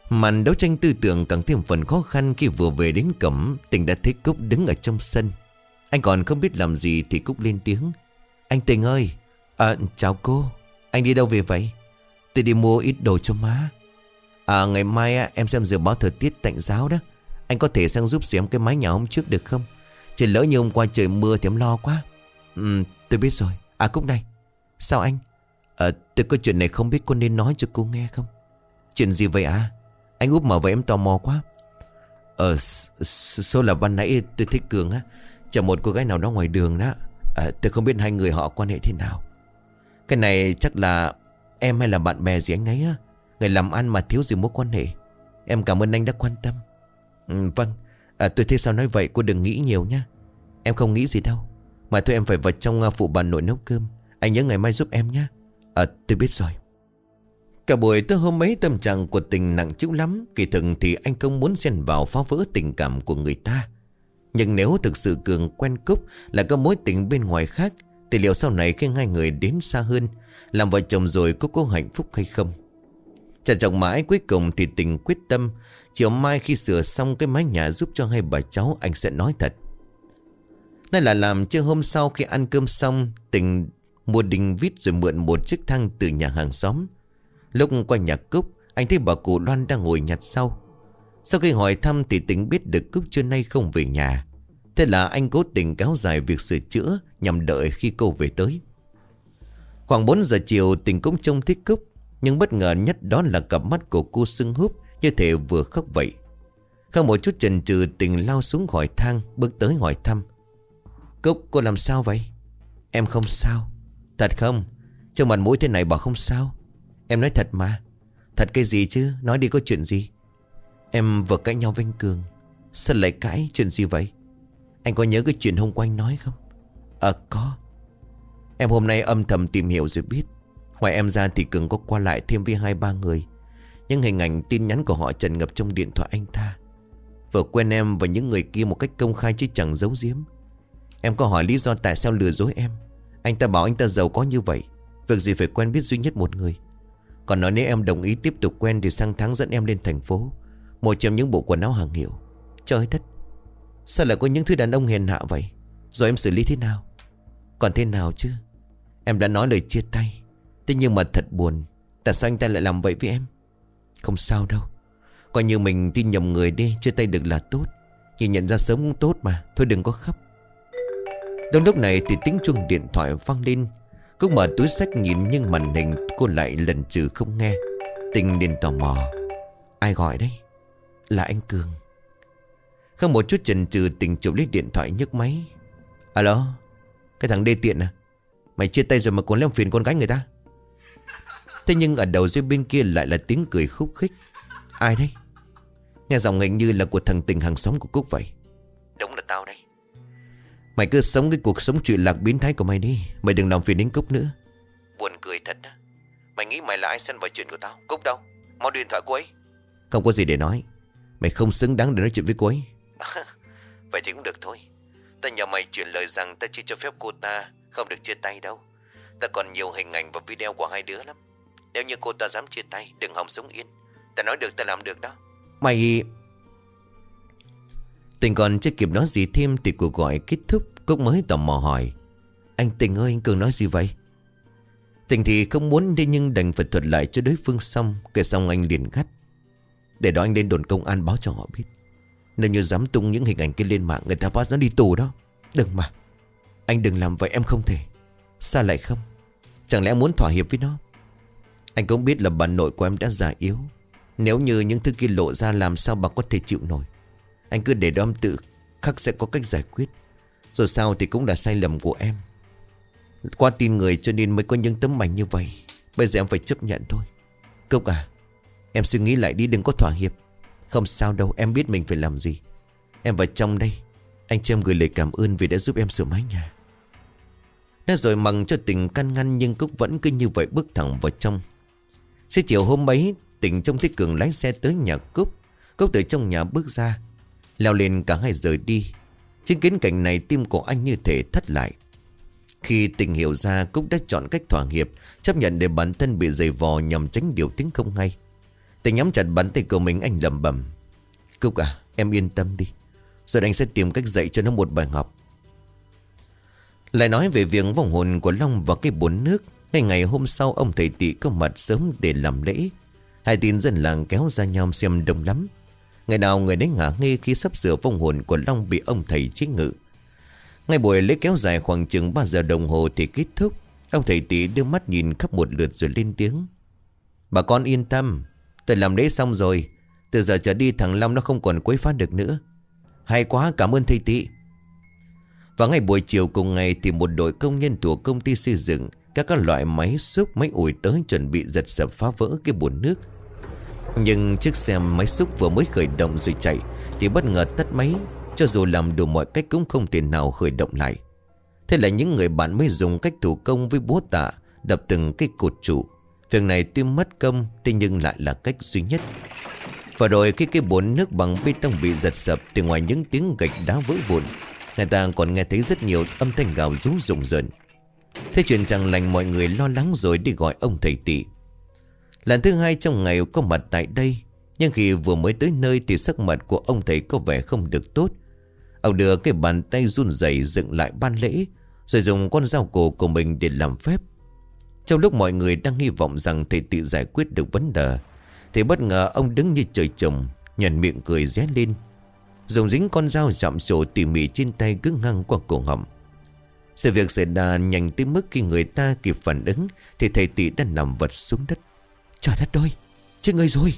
Màn đấu tranh tư tưởng càng thêm phần khó khăn khi vừa về đến cổng. Tình đã thấy Cúc đứng ở trong sân. Anh còn không biết làm gì thì Cúc lên tiếng. Anh Tình ơi. À, chào cô. Anh đi đâu về vậy? Tôi đi mua ít đồ cho má. À, ngày mai em xem dự báo thời tiết tạnh giáo đó. Anh có thể sang giúp xem cái mái nhà hôm trước được không? Chỉ lỡ như hôm qua trời mưa thì em lo quá. Ừ, tôi biết rồi. À Cúc này. Sao anh? À, tôi có chuyện này không biết cô nên nói cho cô nghe không? Chuyện gì vậy à? Anh úp mở vậy em tò mò quá. Ờ, số là ban nãy tôi thấy Cường á chở một cô gái nào đó ngoài đường đó. À, tôi không biết hai người họ quan hệ thế nào. Cái này chắc là em hay là bạn bè gì anh ấy á. Người làm ăn mà thiếu gì mối quan hệ. Em cảm ơn anh đã quan tâm. Ừ, vâng. À, tôi thấy sao nói vậy cô đừng nghĩ nhiều nhá. Em không nghĩ gì đâu. Mà thôi em phải vào trong phụ bà nội nấu cơm. Anh nhớ ngày mai giúp em nhé. À, tôi biết rồi. Cả buổi tối hôm ấy tâm trạng của Tình nặng trĩu lắm. Kỳ thực thì anh không muốn xen vào phá vỡ tình cảm của người ta. Nhưng nếu thực sự Cường quen Cúc là có mối tình bên ngoài khác, thì liệu sau này khi hai người đến xa hơn, làm vợ chồng rồi có có hạnh phúc hay không? Chả chồng mãi cuối cùng thì Tình quyết tâm chiều mai khi sửa xong cái mái nhà giúp cho hai bà cháu, anh sẽ nói thật. Đây là làm trưa hôm sau khi ăn cơm xong, Tình mua đinh vít rồi mượn một chiếc thang từ nhà hàng xóm. Lúc qua nhà Cúc, anh thấy bà cụ Loan đang ngồi nhặt rau. Sau khi hỏi thăm thì Tình biết được Cúc trưa nay không về nhà. Thế là anh cố tình kéo dài việc sửa chữa nhằm đợi khi cô về tới. Khoảng bốn giờ chiều Tình cũng trông thấy Cúc. Nhưng bất ngờ nhất đó là cặp mắt của cô sưng húp như thể vừa khóc vậy. Không một chút chần chừ Tình lao xuống khỏi thang, bước tới hỏi thăm. Cúc, cô làm sao vậy? Em không sao. Thật không? Trong mặt mũi thế này bảo không sao. Em nói thật mà. Thật cái gì chứ? Nói đi, có chuyện gì? Em vừa cãi nhau với anh Cường. Sao lại cãi? Chuyện gì vậy? Anh có nhớ cái chuyện hôm qua anh nói không? Ờ có. Em hôm nay âm thầm tìm hiểu rồi biết, ngoài em ra thì Cường có qua lại thêm với hai ba người. Những hình ảnh tin nhắn của họ tràn ngập trong điện thoại anh ta. Vừa quen em và những người kia một cách công khai chứ chẳng giấu giếm. Em có hỏi lý do tại sao lừa dối em. Anh ta bảo anh ta giàu có như vậy, việc gì phải quen biết duy nhất một người. Còn nói nếu em đồng ý tiếp tục quen thì sang tháng dẫn em lên thành phố, mua trong những bộ quần áo hàng hiệu. Trời đất, sao lại có những thứ đàn ông hèn hạ vậy? Rồi em xử lý thế nào? Còn thế nào chứ? Em đã nói lời chia tay. Thế nhưng mà thật buồn, tại sao anh ta lại làm vậy với em? Không sao đâu, coi như mình tin nhầm người đi. Chia tay được là tốt, chỉ nhận ra sớm cũng tốt mà. Thôi đừng có khóc. Trong lúc này thì tiếng chuông điện thoại vang lên. Cúc mở túi xách nhìn nhưng màn hình cô lại lẩn trừ không nghe. Tình liền tò mò. Ai gọi đấy? Là anh Cường. Không một chút chần chừ Tình chụp lấy điện thoại nhấc máy. Alo, cái thằng đê tiện à? Mày chia tay rồi mà còn làm phiền con gái người ta. Thế nhưng ở đầu dây bên kia lại là tiếng cười khúc khích. Ai đấy? Nghe giọng hình như là của thằng Tình hàng xóm của Cúc vậy. Đúng là tao đây. Mày cứ sống cái cuộc sống trụy lạc biến thái của mày đi. Mày đừng làm phiền đến Cúc nữa. Buồn cười thật đó. Mày nghĩ mày là ai xen vào chuyện của tao? Cúc đâu? Mau điện thoại cô ấy. Không có gì để nói. Mày không xứng đáng để nói chuyện với cô ấy. Vậy thì cũng được thôi. Ta nhờ mày chuyển lời rằng ta chưa cho phép cô ta không được chia tay đâu. Ta còn nhiều hình ảnh và video của hai đứa lắm. Nếu như cô ta dám chia tay, đừng hòng sống yên. Ta nói được ta làm được đó. Mày... Tình còn chưa kịp nói gì thêm thì cuộc gọi kết thúc. Cúc mới tò mò hỏi. Anh Tình ơi, anh Cường nói gì vậy? Tình thì không muốn đi nhưng đành phải thuật lại cho đối phương xong. Kể xong anh liền gắt. Để đó anh lên đồn công an báo cho họ biết. Nếu như dám tung những hình ảnh kia lên mạng, người ta bắt nó đi tù đó. Đừng mà. Anh đừng làm vậy, em không thể. Sao lại không? Chẳng lẽ muốn thỏa hiệp với nó? Anh cũng biết là bà nội của em đã già yếu. Nếu như những thứ kia lộ ra làm sao bà có thể chịu nổi. Anh cứ để đó em tự khắc sẽ có cách giải quyết. Rồi sao thì cũng là sai lầm của em. Qua tin người cho nên mới có những tấm ảnh như vậy. Bây giờ em phải chấp nhận thôi. Cúc à, em suy nghĩ lại đi, đừng có thỏa hiệp. Không sao đâu, em biết mình phải làm gì. Em vào trong đây. Anh cho em gửi lời cảm ơn vì đã giúp em sửa mái nhà. Nói rồi mằng cho Tình can ngăn, nhưng Cúc vẫn cứ như vậy bước thẳng vào trong. Xế chiều hôm ấy, Tình trông thấy Cường lái xe tới nhà Cúc. Cúc từ trong nhà bước ra, leo lên cả hai rời đi. Chứng kiến cảnh này tim của anh như thể thắt lại. Khi Tình hiểu ra Cúc đã chọn cách thỏa hiệp, chấp nhận để bản thân bị giày vò nhằm tránh điều tiếng không hay. Tình nhắm chặt bàn tay của mình, anh lẩm bẩm: Cúc à, em yên tâm đi, rồi anh sẽ tìm cách dạy cho nó một bài học. Lại nói về việc vong hồn của Long và cái bồn nước. Ngay ngày hôm sau, ông thầy Tị có mặt sớm để làm lễ. Hai tin dân làng kéo ra nhau xem đông lắm. Ngày nào người đấy ngả ngê khi sắp sửa vong hồn của Long bị ông thầy chế ngự. Ngay buổi lễ kéo dài khoảng chừng ba giờ đồng hồ thì kết thúc. Ông thầy Tị đưa mắt nhìn khắp một lượt rồi lên tiếng: Bà con yên tâm, tôi làm lễ xong rồi. Từ giờ trở đi thằng Long nó không còn quấy phá được nữa. Hay quá, cảm ơn thầy Tị. Và ngay buổi chiều cùng ngày thì một đội công nhân thuộc công ty xây dựng các các loại máy xúc, máy ủi tới chuẩn bị giật sập phá vỡ cái bồn nước. Nhưng chiếc xe máy xúc vừa mới khởi động rồi chạy thì bất ngờ tắt máy. Cho dù làm đủ mọi cách cũng không thể nào khởi động lại. Thế là những người bạn mới dùng cách thủ công với búa tạ đập từng cái cột trụ. Việc này tuy mất công thế nhưng lại là cách duy nhất. Và rồi khi cái bồn nước bằng bê tông bị giật sập thì ngoài những tiếng gạch đá vỡ vụn, người ta còn nghe thấy rất nhiều âm thanh gào rú rùng rợn. Thế chuyện chẳng lành, mọi người lo lắng rồi đi gọi ông thầy Tị. Lần thứ hai trong ngày có mặt tại đây. Nhưng khi vừa mới tới nơi thì sắc mặt của ông thầy có vẻ không được tốt. Ông đưa cái bàn tay run rẩy dựng lại ban lễ, rồi dùng con dao cổ của mình để làm phép. Trong lúc mọi người đang hy vọng rằng thầy Tị giải quyết được vấn đề thì bất ngờ ông đứng như trời trồng, nhoẻn miệng cười ré lên, dùng dính con dao dặm sổ tỉ mỉ trên tay cứ ngang qua cổ họng. Sự việc xảy ra nhanh tới mức khi người ta kịp phản ứng thì thầy Tị đã nằm vật xuống đất. Trời đất ơi, chết người rồi.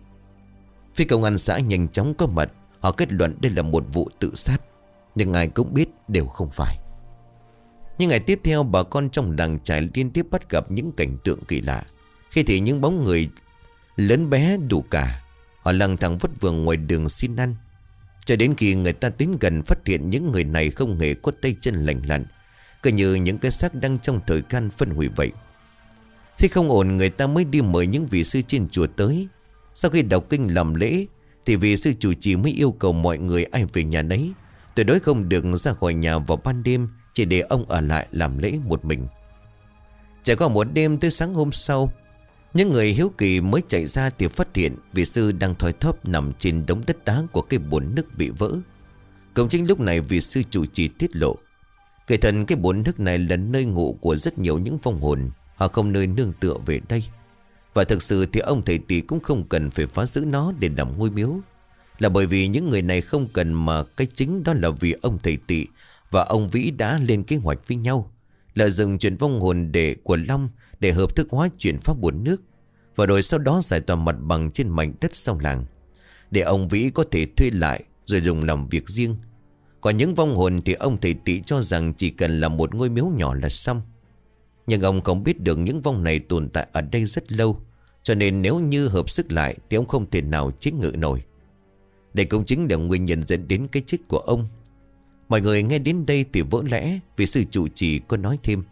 Phía công an xã nhanh chóng có mặt. Họ kết luận đây là một vụ tự sát, nhưng ai cũng biết đều không phải. Những ngày tiếp theo, bà con trong làng trải liên tiếp bắt gặp những cảnh tượng kỳ lạ. Khi thì những bóng người lớn bé đủ cả, họ lang thang vất vưởng ngoài đường xin ăn. Cho đến khi người ta tiến gần phát hiện những người này không hề có tay chân lành lặn, cứ như những cái xác đang trong thời gian phân hủy vậy. Thế không ổn, người ta mới đi mời những vị sư trên chùa tới. Sau khi đọc kinh làm lễ thì vị sư chủ trì mới yêu cầu mọi người ai về nhà nấy, tuyệt đối không được ra khỏi nhà vào ban đêm, chỉ để ông ở lại làm lễ một mình. Trải qua một đêm tới sáng hôm sau, những người hiếu kỳ mới chạy ra thì phát hiện vị sư đang thoi thóp nằm trên đống đất đá của cái bồn nước bị vỡ. Cũng chính lúc này vị sư chủ trì tiết lộ, kể thần cái bồn nước này là nơi ngụ của rất nhiều những vong hồn. Họ không nơi nương tựa về đây. Và thực sự thì ông thầy Tị cũng không cần phải phá giữ nó để làm ngôi miếu, là bởi vì những người này không cần, mà cái chính đó là vì ông thầy Tị và ông Vĩ đã lên kế hoạch với nhau, lợi dụng chuyện vong hồn để của Long để hợp thức hóa chuyện pháp bồn nước, và rồi sau đó giải tỏa mặt bằng trên mảnh đất sau làng để ông Vĩ có thể thuê lại rồi dùng làm việc riêng. Còn những vong hồn thì ông thầy Tị cho rằng chỉ cần là một ngôi miếu nhỏ là xong. Nhưng ông không biết được những vong này tồn tại ở đây rất lâu, cho nên nếu như hợp sức lại thì ông không thể nào chế ngự nổi. Đây cũng chính là nguyên nhân dẫn đến cái chết của ông. Mọi người nghe đến đây thì vỡ lẽ, vì sư chủ trì có nói thêm: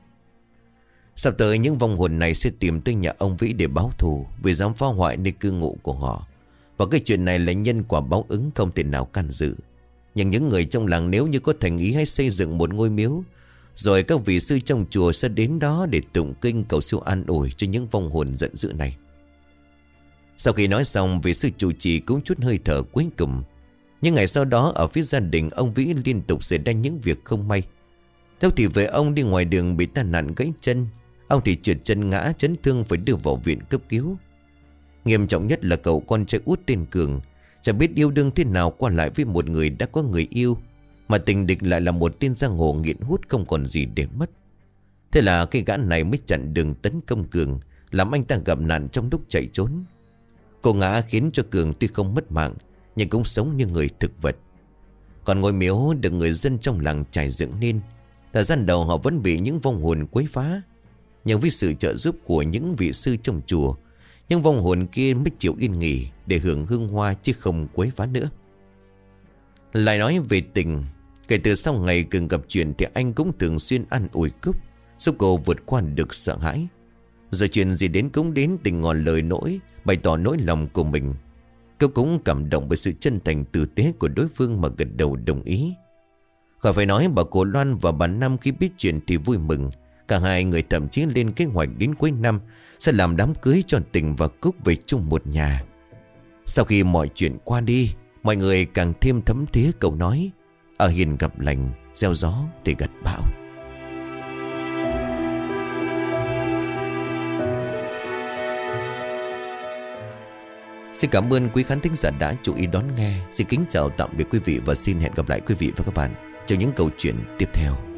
sắp tới những vong hồn này sẽ tìm tới nhà ông Vĩ để báo thù vì dám phá hoại nơi cư ngụ của họ. Và cái chuyện này là nhân quả báo ứng, không thể nào can dự. Nhưng những người trong làng nếu như có thành ý hay xây dựng một ngôi miếu, rồi các vị sư trong chùa sẽ đến đó để tụng kinh cầu siêu an ủi cho những vong hồn giận dữ này. Sau khi nói xong, vị sư chủ trì cũng chút hơi thở cuối cùng. Nhưng ngày sau đó ở phía gia đình ông Vĩ liên tục xảy ra những việc không may. Theo thì về ông đi ngoài đường bị tai nạn gãy chân. Ông thì trượt chân ngã chấn thương phải đưa vào viện cấp cứu. Nghiêm trọng nhất là cậu con trai út tên Cường, chẳng biết yêu đương thế nào qua lại với một người đã có người yêu, mà tình địch lại là một tên giang hồ nghiện hút không còn gì để mất. Thế là cái gã này mới chặn đường tấn công Cường, làm anh ta gặp nạn trong lúc chạy trốn. Cô ngã khiến cho Cường tuy không mất mạng, nhưng cũng sống như người thực vật. Còn ngôi miếu được người dân trong làng trải dựng nên, thời gian đầu họ vẫn bị những vong hồn quấy phá. Nhưng với sự trợ giúp của những vị sư trong chùa, những vong hồn kia mới chịu yên nghỉ để hưởng hương hoa chứ không quấy phá nữa. Lại nói về tình, kể từ sau ngày Cường gặp chuyện thì anh cũng thường xuyên ăn ủi Cúc, giúp cô vượt qua được sợ hãi. Rồi chuyện gì đến cũng đến, tình ngỏ lời nỗi, bày tỏ nỗi lòng của mình. Cúc cũng cảm động bởi sự chân thành tử tế của đối phương mà gật đầu đồng ý. Khỏi phải nói, bà cô Loan và bà Năm khi biết chuyện thì vui mừng. Cả hai người thậm chí lên kế hoạch đến cuối năm sẽ làm đám cưới cho Tình và Cúc về chung một nhà, Sau khi mọi chuyện qua đi, mọi người càng thêm thấm thía câu nói: ở hiền gặp lành, gieo gió thì gặt bão. Xin cảm ơn quý khán thính giả đã chú ý đón nghe. Xin kính chào tạm biệt quý vị và xin hẹn gặp lại quý vị và các bạn trong những câu chuyện tiếp theo.